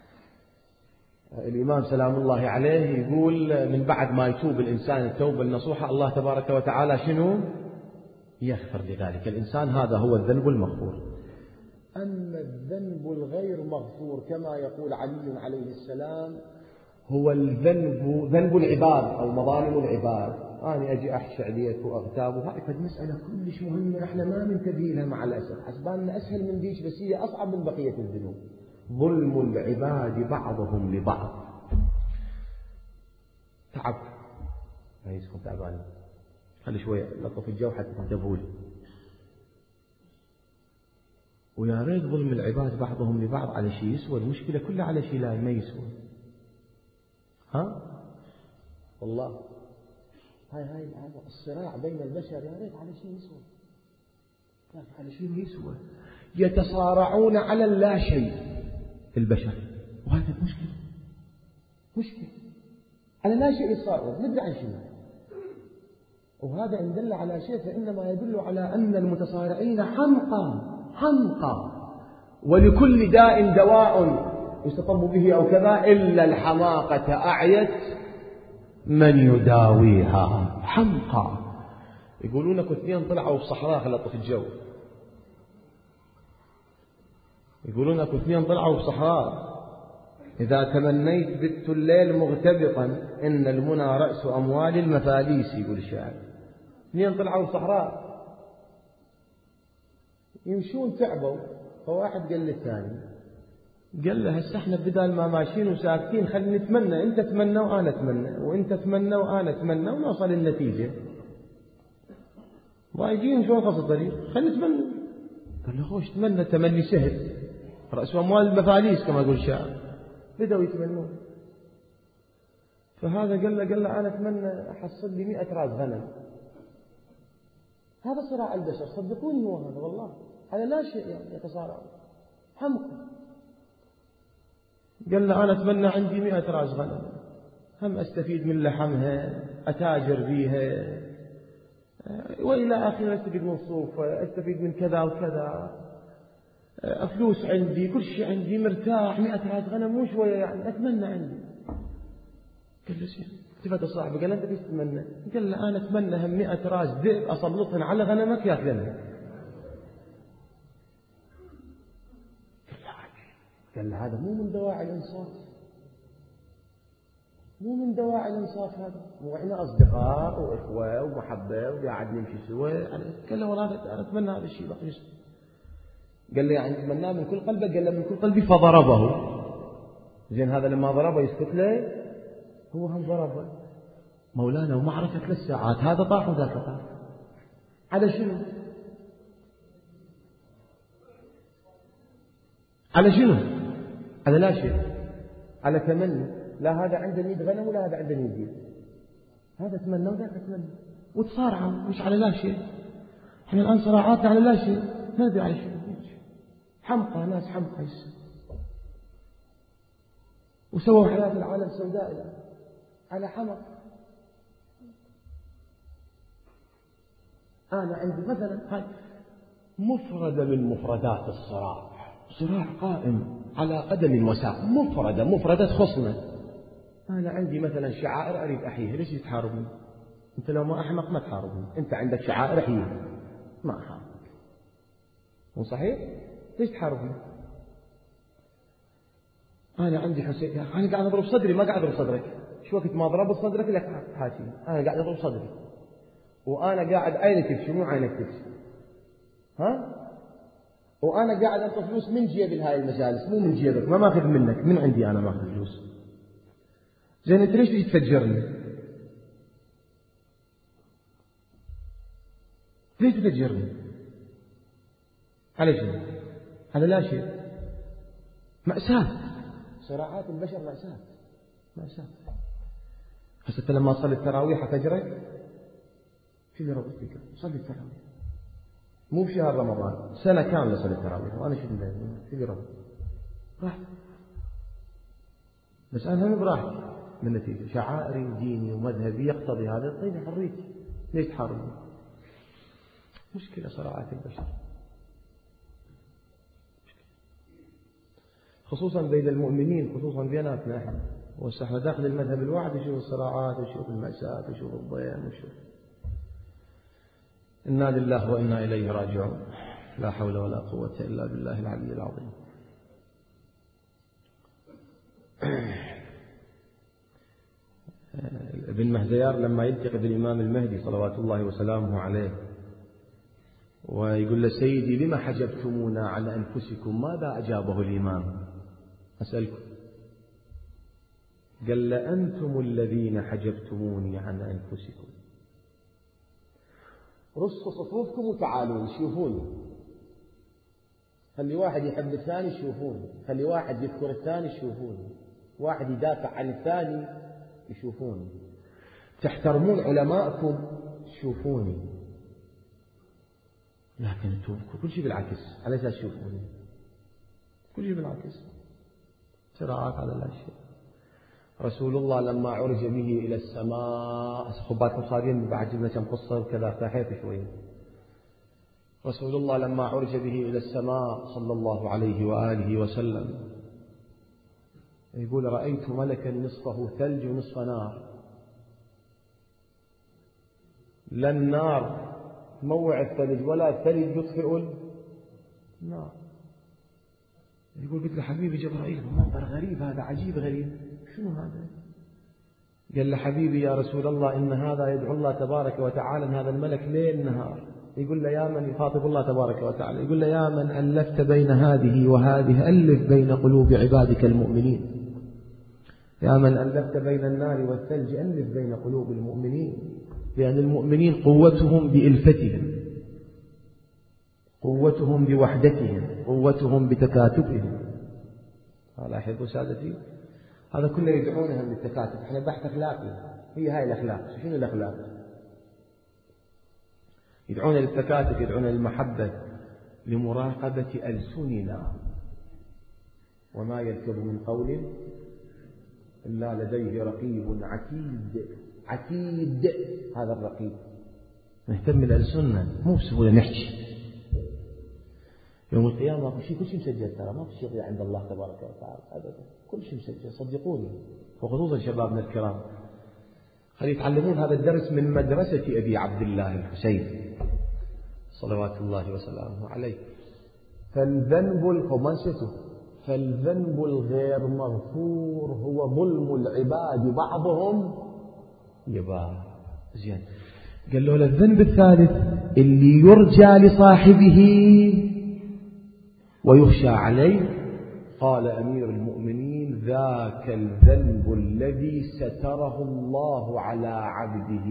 الإمام سلام الله عليه يقول من بعد ما يتوب الإنسان التوبة النصوحة، الله تبارك وتعالى شنو؟ يغفر لذلك الإنسان. هذا هو الذنب المغفور. أما الذنب الغير مغفور كما يقول علي عليه السلام هو ذنب العباد أو مظالم العباد. أنا أجي أحشي عليك وأغتاب، وهاي مسألة كلش مهمة احنا ما ننتبه لها مع الأسف، حسباننا أسهل من ديش، بس هي أصعب من بقية الذنوب. ظلم العباد بعضهم لبعض. تعب ما يسكن تعبان، خلي شوية لطف الجو حتى تنتبهوا لي. ويا ريت ظلم العباد بعضهم لبعض على شيء يسوى، المشكلة كلها على شيء لا ما يسوى. والله هاي الصراع بين البشر يا ريت على شيء يسوى، على شيء يسوى. يتصارعون على اللا شيء البشر، وهذا مشكلة على لا شيء يتصارعون. ندعي شيء، وهذا إن دل على شيء فإنما يدل على أن المتصارعين حمقى، ولكل داء دواء يستطب به أو كذا، إلا الحماقة أعيت من يداويها. حمقى. يقولون لك اثنين طلعوا في الصحراء خلطوا في الجو، يقولون لك اثنين طلعوا في الصحراء: إذا تمنيت بت الليل مغتبطا إن المنى رأس أموال المفاليس. يقول الشاعر. اثنين طلعوا في الصحراء يمشون تعبوا، فواحد قال للثاني، قال له هسه احنا بدال ما ماشيين وساكتين خلينا نتمنى، انت تمنى وانا اتمنى، وانت تمنى وانا اتمنى، ونوصل النتيجة. ضايجين شلون خلص الطريق، خلينا نتمنى. قال له خوش تمنى، تمني سهل، رأس أموال المفاليس كما يقول الشاعر. بدأوا يتمنون. فهذا قال له أنا أتمنى أحصل لي 100 راس غنم. هذا صراع البشر، صدقوني هو هذا والله، على لا شيء يعني يتصارعون. حمق. قال له أنا أتمنى عندي 100 راس غنم، هم أستفيد من لحمها، أتاجر بيها، وإلى آخره، أستفيد من صوفها، أستفيد من كذا وكذا، فلوس عندي، كل شيء عندي، مرتاح، 100 راس غنم مو شوية يعني، أتمنى عندي. قال له زين. التفت صاحبه قال له أنت ايش تتمنى؟ قال له أنا أتمنى هم 100 راس ذئب أسلطهن على غنمك ياكلنها. قال له هذا مو من دواعي الإنصاف، مو من دواعي الإنصاف هذا، مو إحنا أصدقاء وإخوة ومحبة وقاعد نمشي سوا. قال له والله أنا أتمنى هذا الشيء بقى. قال له يعني تمناه من كل قلبك؟ قال له من كل قلبي. فضربه. زين هذا لما ضربه يسكت له؟ هو هم ضربه مولانا، ومعركة 3 ساعات، هذا طاح وذاك طاح. على شنو؟ على شنو؟ على لا شيء، على تمني. لا هذا عنده 100 غنم ولا هذا عنده 100 دير، هذا تمنى وذاك تمنى، وتصارعوا مش على لا شيء. احنا الآن صراعاتنا على لا شيء، ما ندري على شيء. حمقى، ناس حمقى وسووا حياة العالم سوداء على حمق. أنا عندي مثلا هاي مفردة من مفردات الصراع، صراع قائم على قدم وساق، مفردة تخصنا. أنا عندي مثلا شعائر أريد أحييها، ليش تحاربني؟ أنت لو ما أحمق ما تحاربني، أنت عندك شعائر أحييها، ما أحاربك. مو صحيح؟ ليش تحاربني؟ أنا عندي حسين، أنا قاعد أضرب صدري، ما قاعد أضرب صدرك. شو وقت ما ضربت صدرك لك حاشي، أنا قاعد أضرب صدري، وأنا قاعد عينك تبكي مو عينك تبكي، وأنا قاعد أعطي فلوس من جيب هاي المجالس، مو من جيبك، ما ماخذ منك، من عندي أنا ماخذ فلوس. زين أنت ليش تجي تفجرني؟ ليش تفجرني؟ على شيء؟ هذا لا شيء. مأساة. صراعات البشر مأساة. حتى لما صلي التراويح فجرك في اللي ربطك صلي التراويح، مو في شهر رمضان، سنة كاملة صلي التراويح، وأنا شو اللي ربط راح. بس أنا هم براحتي من نتيجة شعائري وديني ومذهبي يقتضي هذا، طيب حريتي، ليش تحاربني؟ مشكلة صراعات البشر، خصوصا بين المؤمنين، خصوصا بيناتنا احنا. واحنا داخل المذهب الواحد نشوف الصراعات ونشوف المأساة ونشوف الضيم ونشوف. إنا لله وإنا إليه راجعون، لا حول ولا قوة إلا بالله العلي العظيم. ابن مهديار لما يلتقي بالإمام المهدي صلوات الله وسلامه عليه ويقول له سيدي لما حجبتمونا على أنفسكم، ماذا أجابه الإمام؟ أسألكم. قال لأنتم الذين حجبتموني عن أنفسكم. رصوا صفوفكم وتعالوا شوفوني، خلي واحد يحب الثاني يشوفونه، خلي واحد يذكر الثاني يشوفونه، واحد يدافع عن الثاني يشوفونه، تحترمون علماءكم شوفوني. لكن انتم كل شيء بالعكس، على اساس تشوفوني كل شيء بالعكس، صراعات على الاشياء. رسول الله لما عرج به الى السماء، خباتكم صارين بعد جبنا كم قصه وكذا فحيت شويه. رسول الله لما عرج به الى السماء صلى الله عليه واله وسلم يقول: رايت ملكا نصفه ثلج ونصف نار، لا النار تموع الثلج ولا الثلج يطفئ النار. يقول: قلت له: حبيبي جبرائيل، منظر غريب هذا، عجيب غريب، شنو هذا؟ قال له: حبيبي يا رسول الله، إن هذا يدعو الله تبارك وتعالى، هذا الملك ليل نهار يقول له: يا من يخاطب الله تبارك وتعالى، يقول له: يا من ألفت بين هذه وهذه، ألف بين قلوب عبادك المؤمنين. يا من ألفت بين النار والثلج، ألف بين قلوب المؤمنين. لأن المؤمنين قوتهم بإلفتهم، قوتهم بوحدتهم، قوتهم بتكاتفهم. لاحظوا سادتي، هذا كله يدعونهم للتكاتف. احنا بحث أخلاقي، هي هاي الأخلاق. شنو الأخلاق؟ يدعون للتكاتف، يدعون للمحبة، لمراقبة ألسننا، وما يلفظ من قول إلا لديه رقيب عتيد. عتيد هذا الرقيب. نهتم بالألسنة، مو بسهولة نحكي. يوم القيامة كل شيء مسجل، ترى ما في شيء يضيع عند الله تبارك وتعالى أبدا، كل شيء مسجل صدقوني. وخصوصا شبابنا الكرام خلي يتعلمون هذا الدرس من مدرسة أبي عبد الله الحسين صلوات الله وسلامه عليه. فالذنب الغير مغفور هو ظلم العباد بعضهم لبعض. زين، قال له: الذنب الثالث اللي يرجى لصاحبه ويخشى عليه، قال أمير المؤمنين: ذاك الذنب الذي ستره الله على عبده،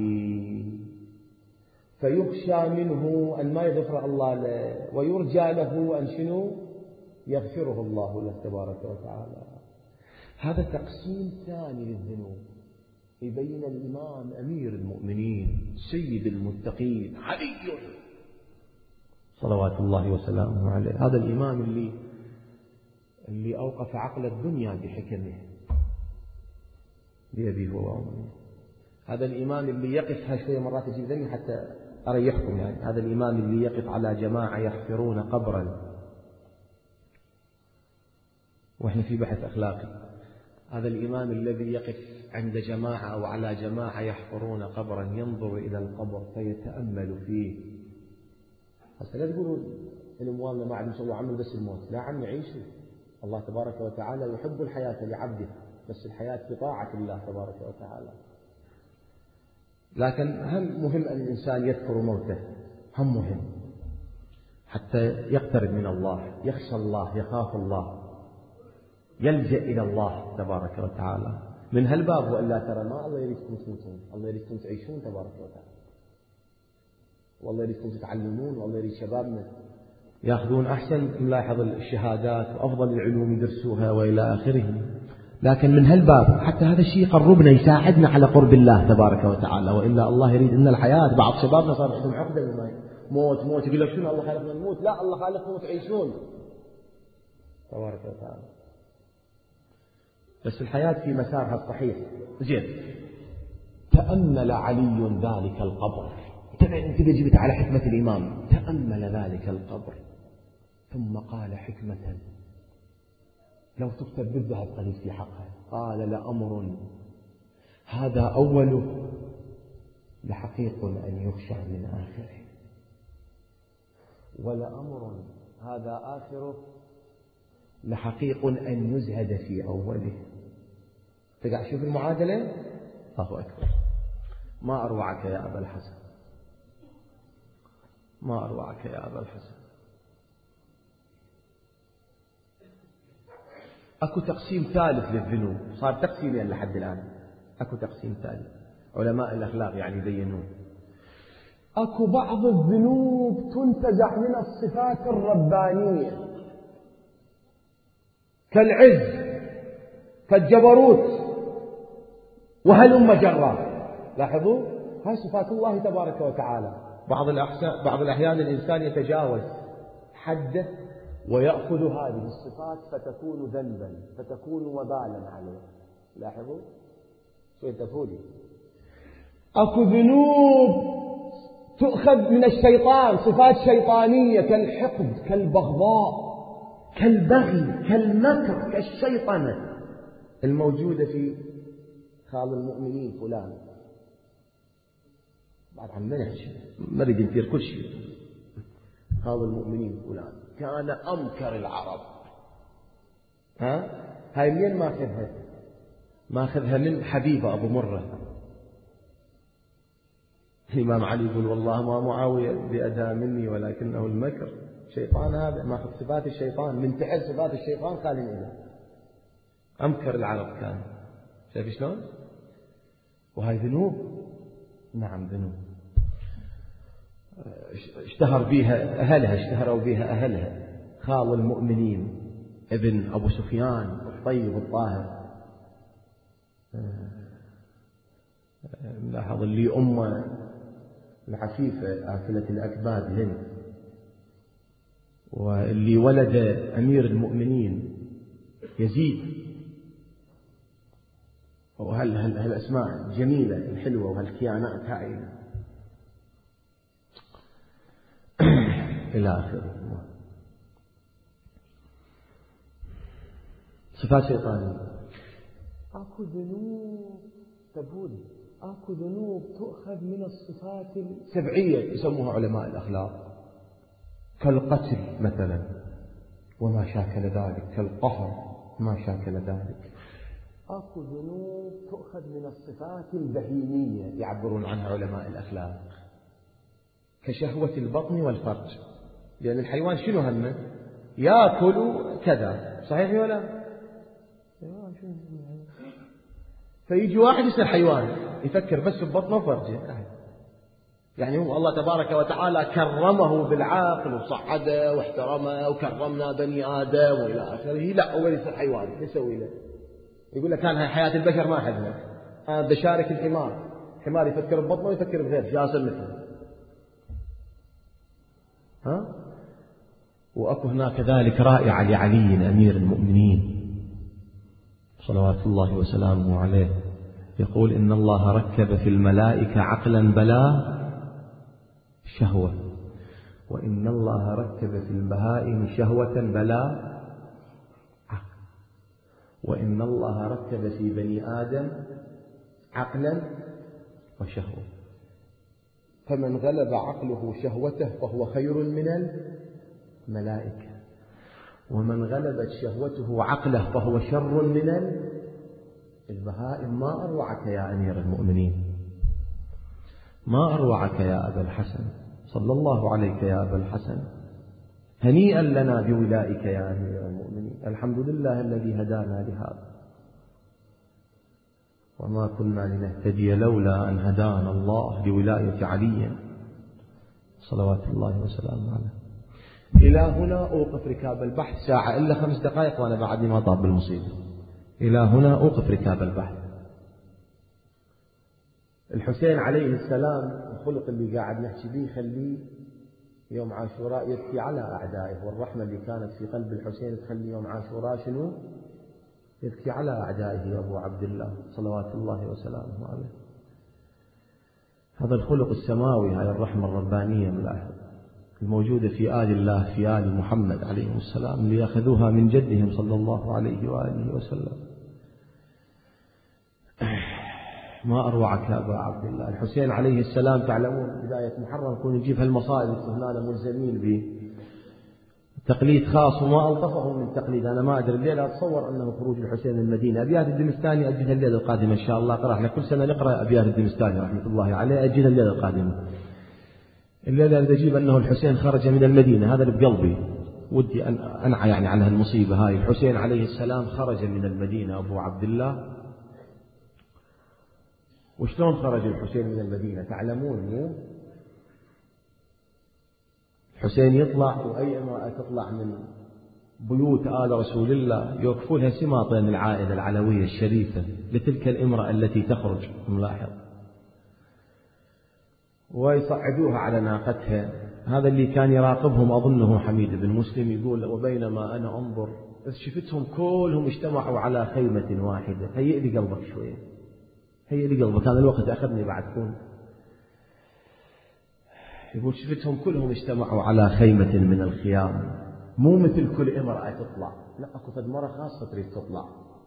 فيخشى منه أن ما يغفر الله له، ويرجى له أن شنو يغفره الله له تبارك وتعالى. هذا تقسيم ثاني للذنوب يبين الإمام أمير المؤمنين سيد المتقين علي صلوات الله وسلامه عليه. هذا الإمام اللي أوقف عقل الدنيا بحكمه بأبيه وأمه. هذا الإمام اللي يقف شوية مرات أجيب ذني حتى أريحكم، يعني هذا الإمام اللي يقف على جماعة يحفرون قبرا، وإحنا في بحث أخلاقي. هذا الإمام الذي يقف عند جماعة أو على جماعة يحفرون قبرا، ينظر إلى القبر فيتأمل فيه. هسه لا تقولوا الأموالنا ما عاد نسوي عمل بس الموت، لا عم يعيشوا. الله تبارك وتعالى يحب الحياة لعبده، بس الحياة بطاعة الله تبارك وتعالى. لكن هم مهم أن الإنسان يذكر موته، هم مهم حتى يقترب من الله، يخشى الله، يخاف الله، يلجأ إلى الله تبارك وتعالى. من هالباب وإلا ترى ما الله يريدكم تموتون، الله يريدكم تعيشون تبارك وتعالى، والله يريدكم تتعلمون، والله يريد شبابنا يأخذون أحسن ملاحظ الشهادات وأفضل العلوم يدرسوها وإلى آخره. لكن من هالباب حتى هذا الشيء يقربنا، يساعدنا على قرب الله تبارك وتعالى. وإلا الله يريد أن الحياة، بعض شبابنا صار عندهم عقدة من موت يقول لك شنو الله خلقنا نموت؟ لا، الله خلقكم تعيشون تبارك وتعالى، بس الحياة في مسارها الصحيح. زين، تأمل علي ذلك القبر. انت جبت على حكمة الإمام، تأمل ذلك القبر ثم قال حكمة لو تكتب بالذهب قليل في حقها، قال: لأمر هذا أوله لحقيق أن يخشى من آخره، ولأمر هذا آخره لحقيق أن يزهد في أوله. تقع شوف المعادلة. الله أكبر، ما أروعك يا أبا الحسن، ما أروعك يا أبا الحسن. أكو تقسيم ثالث للذنوب، صار تقسيمين لحد الآن. أكو تقسيم ثالث علماء الأخلاق يعني يبينون. أكو بعض الذنوب تنتزع من الصفات الربانية، كالعز كالجبروت وهلم جرا. لاحظوا هاي صفات الله تبارك وتعالى. بعض الأحيان الإنسان يتجاوز حده ويأخذ هذه الصفات فتكون ذنبا، فتكون وبالا عليه. لاحظوا شو يتفولي أكو ذنوب تؤخذ من الشيطان، صفات شيطانية كالحقد كالبغضاء كالبغي كالمكر كالشيطنة الموجودة في خال المؤمنين فلان. بعد عن منهج مريد ينتير كل شيء. خال المؤمنين فلان كان أمكر العرب. هاي منين ماخذها من حبيبة أبو مرة. الإمام علي يقول والله ما معاوية بأداء مني ولكنه المكر. شيطان هذا ماخذ صفات الشيطان، من تحت صفات الشيطان خالين إله. أمكر العرب كان. شايف شلون؟ وهاي ذنوب. نعم ذنوب اشتهروا بها أهلها. خال المؤمنين ابن أبو سفيان الطيب الطاهر، لاحظ اللي أمه العفيفة آكلة الأكباد هند، واللي ولد أمير المؤمنين يزيد. وهالأسماء الجميلة الحلوة وهالكيانات هاي إلى آخره. صفات شيطانية. أكو ذنوب تبول، أكو ذنوب تؤخذ من الصفات السبعية يسموها علماء الأخلاق، كالقتل مثلا وما شاكل ذلك، كالقهر ما شاكل ذلك. أكو ذنوب تؤخذ من الصفات البهيمية يعبرون عنها علماء الأخلاق، كشهوة البطن والفرج. لأن الحيوان شنو همه؟ يأكل كذا، صحيح ولا؟ فيجي واحد يصير حيوان يفكر بس ببطنه وفرجه. يعني هو الله تبارك وتعالى كرمه بالعقل وصعده واحترمه وكرمنا بني آدم وإلى آخره. لا، هو يصير حيوان. يسوي له؟ يقول لك كان هاي حياة البشر ما أحبها، أنا بشارك الحمار يفكر ببطنه ويفكر بغير جاسم مثله. وأكو هناك ذلك رائعة لعلي أمير المؤمنين صلوات الله وسلامه عليه، يقول إن الله ركب في الملائكة عقلا بلا شهوة، وإن الله ركب في البهائم شهوة بلا عقل، وإن الله ركب في بني آدم عقلا وشهوة، فمن غلب عقله شهوته فهو خير من الملائكة، ومن غلبت شهوته عقله فهو شر من البهائم. ما أروعك يا أمير المؤمنين، ما أروعك يا أبا الحسن، صلى الله عليك يا أبا الحسن. هنيئا لنا بولائك يا أمير المؤمنين. الحمد لله الذي هدانا لهذا، وما كنا لنهتدي لولا أن هدانا الله لولاية علي صلوات الله وسلامه عليه. إلى هنا أوقف ركاب البحث، ساعة إلا 5 دقائق وأنا بعدني ما طاب بالمصيبة. إلى هنا أوقف ركاب البحث. الحسين عليه السلام الخلق اللي قاعد نحكي به خليه يوم عاشوراء يبكي على أعدائه، والرحمة اللي كانت في قلب الحسين تخلي يوم عاشوراء شنو؟ يبكي على أعدائه يا أبو عبد الله صلوات الله وسلامه عليه. هذا الخلق السماوي، هاي الرحمة الربانية ملاحظ الموجودة في آل الله، في آل محمد عليه السلام، ليأخذوها من جدهم صلى الله عليه وآله وسلم. ما أروعك يا أبا عبد الله. الحسين عليه السلام تعلمون بداية محرم كون يجيب هالمصائب هنا ملزمين بتقليد خاص، وما ألطفهم من تقليد. أنا ما أدري الليلة أتصور أنه خروج الحسين من المدينة. أبيات الدمستاني أجلها الليلة القادمة إن شاء الله. قرأ احنا كل سنة نقرأ أبيات الدمستاني رحمة الله عليه، أجلها الليلة القادمة. الليلة أجيب أنه الحسين خرج من المدينة، هذا اللي بقلبي ودي أن أنعى يعني على هالمصيبة هاي. الحسين عليه السلام خرج من المدينة أبو عبد الله. وشلون خرج الحسين من المدينة تعلمون؟ مو الحسين يطلع، وأي امرأة تطلع من بيوت آل رسول الله يوقفونها سماطين العائلة العلوية الشريفة لتلك الامرأة التي تخرج ملاحظ، ويصعدوها على ناقتها. هذا اللي كان يراقبهم أظنه حميد بن مسلم يقول: وبينما أنا أنظر شفتهم كلهم اجتمعوا على خيمة واحدة. هيئ لي قلبك شوية، هيئ لي قلبك، هذا الوقت أخذني بعد كون. يقول شفتهم كلهم اجتمعوا على خيمة من الخيام، مو مثل كل امرأة تطلع، لا أكو فد مرة خاصة تريد تطلع.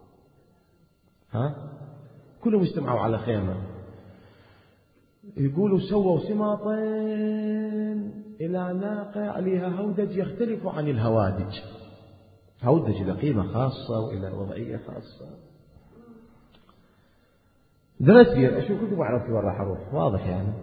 كلهم اجتمعوا على خيمة. يقولوا سووا سماطين إلى ناقة عليها هودج يختلف عن الهوادج. هودج إلى قيمة خاصة وإلى وضعية خاصة. درست أشوف كنت بعرف وين راح أروح، واضح يعني.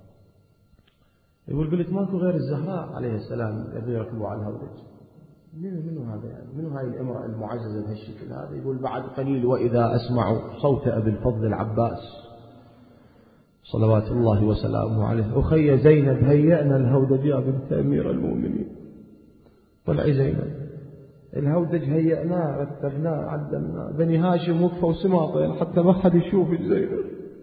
يقول قلت ماكو غير الزهراء عليه السلام يبي يركبوا على الهودج. منو هذا يعني؟ منو هاي الامرأة المعززة بهالشكل هذا؟ يقول بعد قليل وإذا أسمع صوت أبي الفضل العباس صلوات الله وسلامه عليه: أخي زينب هيئنا الهودج يا بنت أمير المؤمنين. طلعي زينب، الهودج هيئناه رتبناه عدلناه، بني هاشم وقفوا سماطين حتى ما حد يشوف زينب.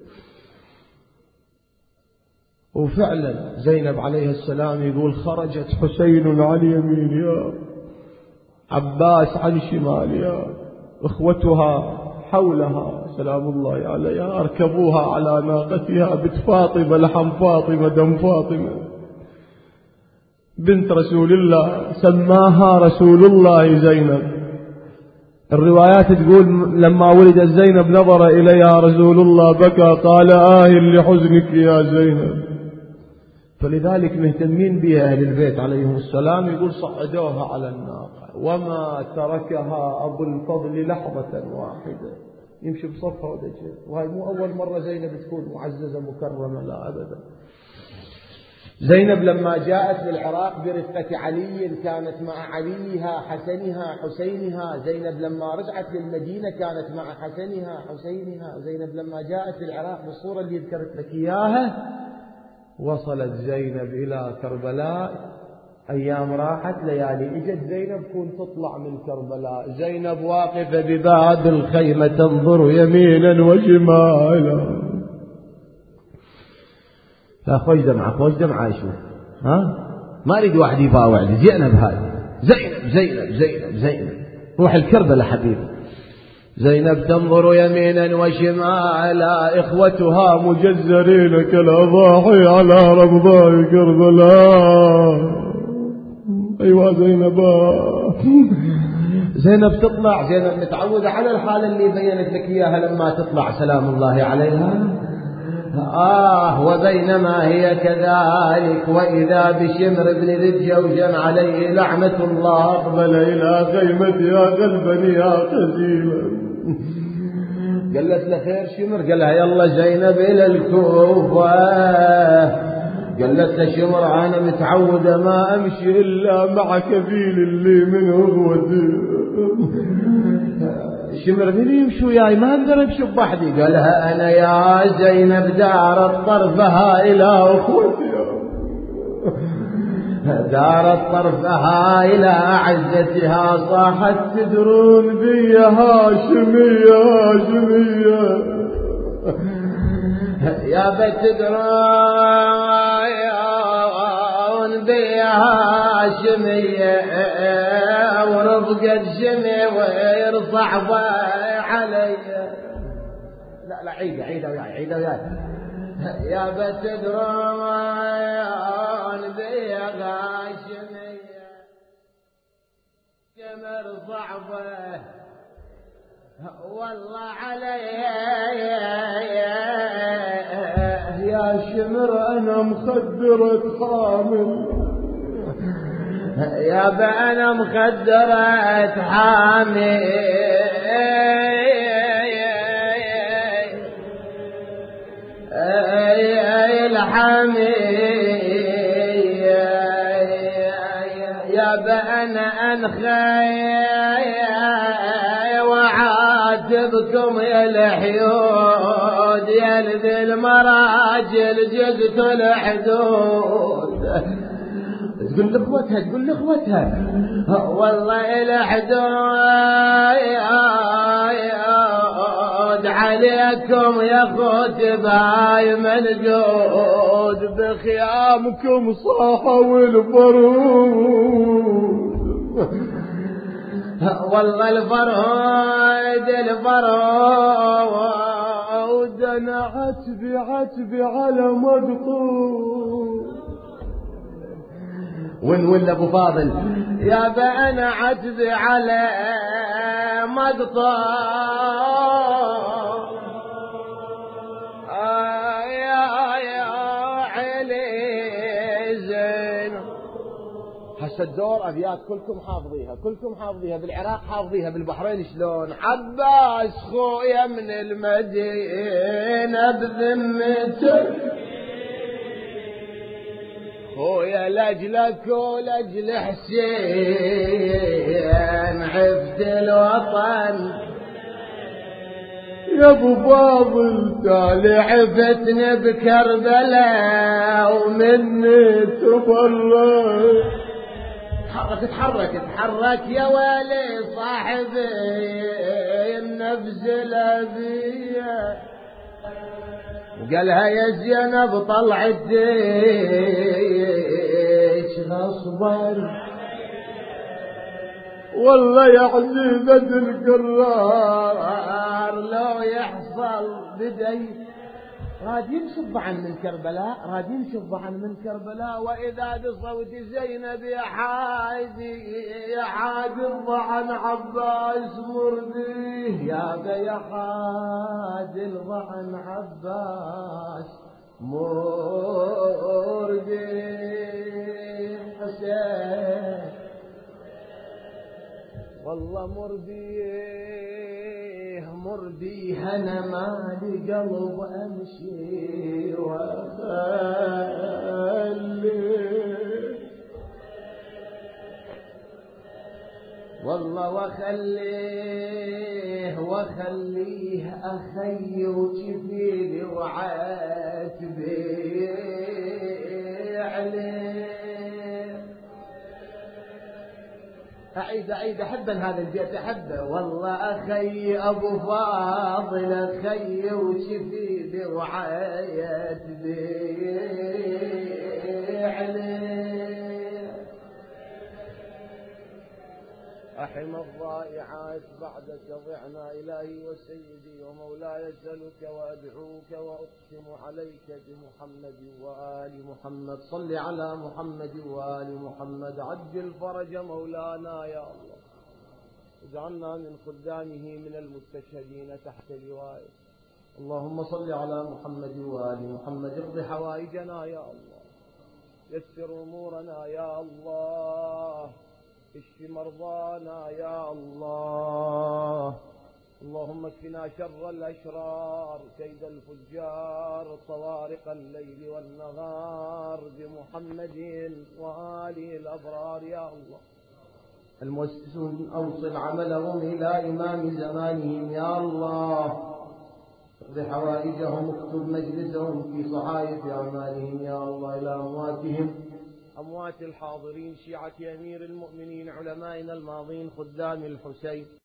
وفعلا زينب عليه السلام يقول خرجت حسين عن يمينها، عباس عن شمالها، اخوتها حولها سلام الله عليها، اركبوها على ناقتها بنت فاطمة لحم فاطمة دم فاطمة بنت رسول الله، سماها رسول الله زينب. الروايات تقول لما ولدت زينب نظر إليها رسول الله بكى قال لحزنك يا زينب. فلذلك مهتمين بها أهل البيت عليهم السلام. يقول صعدوها على الناقة وما تركها أبو الفضل لحظة واحدة، يمشي بصفها ودجها. وهي مو أول مرة زينب تكون معززة مكرمة، لا أبدا. زينب لما جاءت للعراق برفقة علي كانت مع عليها حسنها حسينها. زينب لما رجعت للمدينة كانت مع حسنها حسينها. زينب لما جاءت للعراق بالصورة اللي ذكرت لك إياها، وصلت زينب إلى كربلاء. أيام راحت ليالي اجت زينب كون تطلع من كربلاء. زينب واقفة بباب الخيمة تنظر يمينا وشمالا. لا خوش دمعة يشوف، ما أريد واحد يباوع لي. زينب هاي زينب زينب زينب زينب، روح الكربلاء حبيبي. زينب تنظر يمينا وشمالا، إخوتها مجزرين كالأضاحي على رمضاء كربلاء. أيوة زينب تطلع. زينب متعودة على الحالة اللي بينت لك إياها لما تطلع سلام الله عليها. وبينما هي كذلك وإذا بشمر بن ذي الجوجن عليه لعنة الله أقبل إلى خيمتها قلبا قسيما. قالت له خير شمر؟ قال لها يلا زينب إلى الكوفة. قالت له شمر أنا متعودة ما أمشي إلا مع كفيل اللي منه غوتي. شمر من يمشي وياي ما أقدر أمشي بوحدي. قالها أنا يا زينب دارت طرفها إلى أخوتي، دارت طرفها إلى أعزتها صاحت تدرون بي هاشمية هاشمية يا بتدرون بي هاشمية ورفقة جمي ويرصع علي. لا عيدة وياي يا بتدرون بي هاشمية جمر صعبة والله علي يا شمر أنا مخدرة حامل. يا أنا مخدرة حامل يا أنا أنخي وعاتبكم يا الحيود يا ذي المراجل جزت الحدود. تقول لأخوتها تقول لأخوتها والله الحدود عليكم يا أخوت باي منجود بخيامكم صاحوا البرود والله الفرود أنا عتبي على مقطوع وين أبو فاضل يا أنا عتبي على مقطوع يا علي زين. هسه الدور أبيات كلكم حافظيها بالعراق حافظيها بالبحرين شلون. عباس خويا من المدينة بذمتك خويا لأجلك ولأجل حسين عفت الوطن يا ابو فاضل تالي عفتني بكربلاء ومني تبرد. تحرك يا ولي صاحبي النفس الأذية وقالها يا زينب طلعتيش غصبا والله يا عزيزة القرار لو يحصل بدي رادين شبعا من كربلاء وإذا بصوت زينب يا حاج الضعن عباس مرضيه يا حاج الضعن عباس مرضيه حسين والله مرضيه أنا مالي قلب أمشي وأخلي والله وخليه أخي وشفيلي وعاتبي عليه. أعيد أحبا هذا البيت أحبه والله أخي أبو فاضل أخي وشفيلي وعاتبي عليه. أحم الضائعات بعدك ضعنا إلهي وسيدي ومولاي أسألك وأدعوك وأقسم عليك بمحمد وآل محمد. صل على محمد وآل محمد. عجل فرج مولانا يا الله اجعلنا من خدامه من المستشهدين تحت لوائه. اللهم صل على محمد وآل محمد. اقض حوائجنا يا الله يسر أمورنا يا الله اشف مرضانا يا الله. اللهم اكفنا شر الأشرار كيد الفجار طوارق الليل والنهار بمحمد وآله الأبرار يا الله. المؤسسون أوصل عملهم إلى إمام زمانهم يا الله. اقض حوائجهم اكتب مجلسهم في صحائف أعمالهم يا الله. إلى أموات الحاضرين شيعة أمير المؤمنين علمائنا الماضين خدام الحسين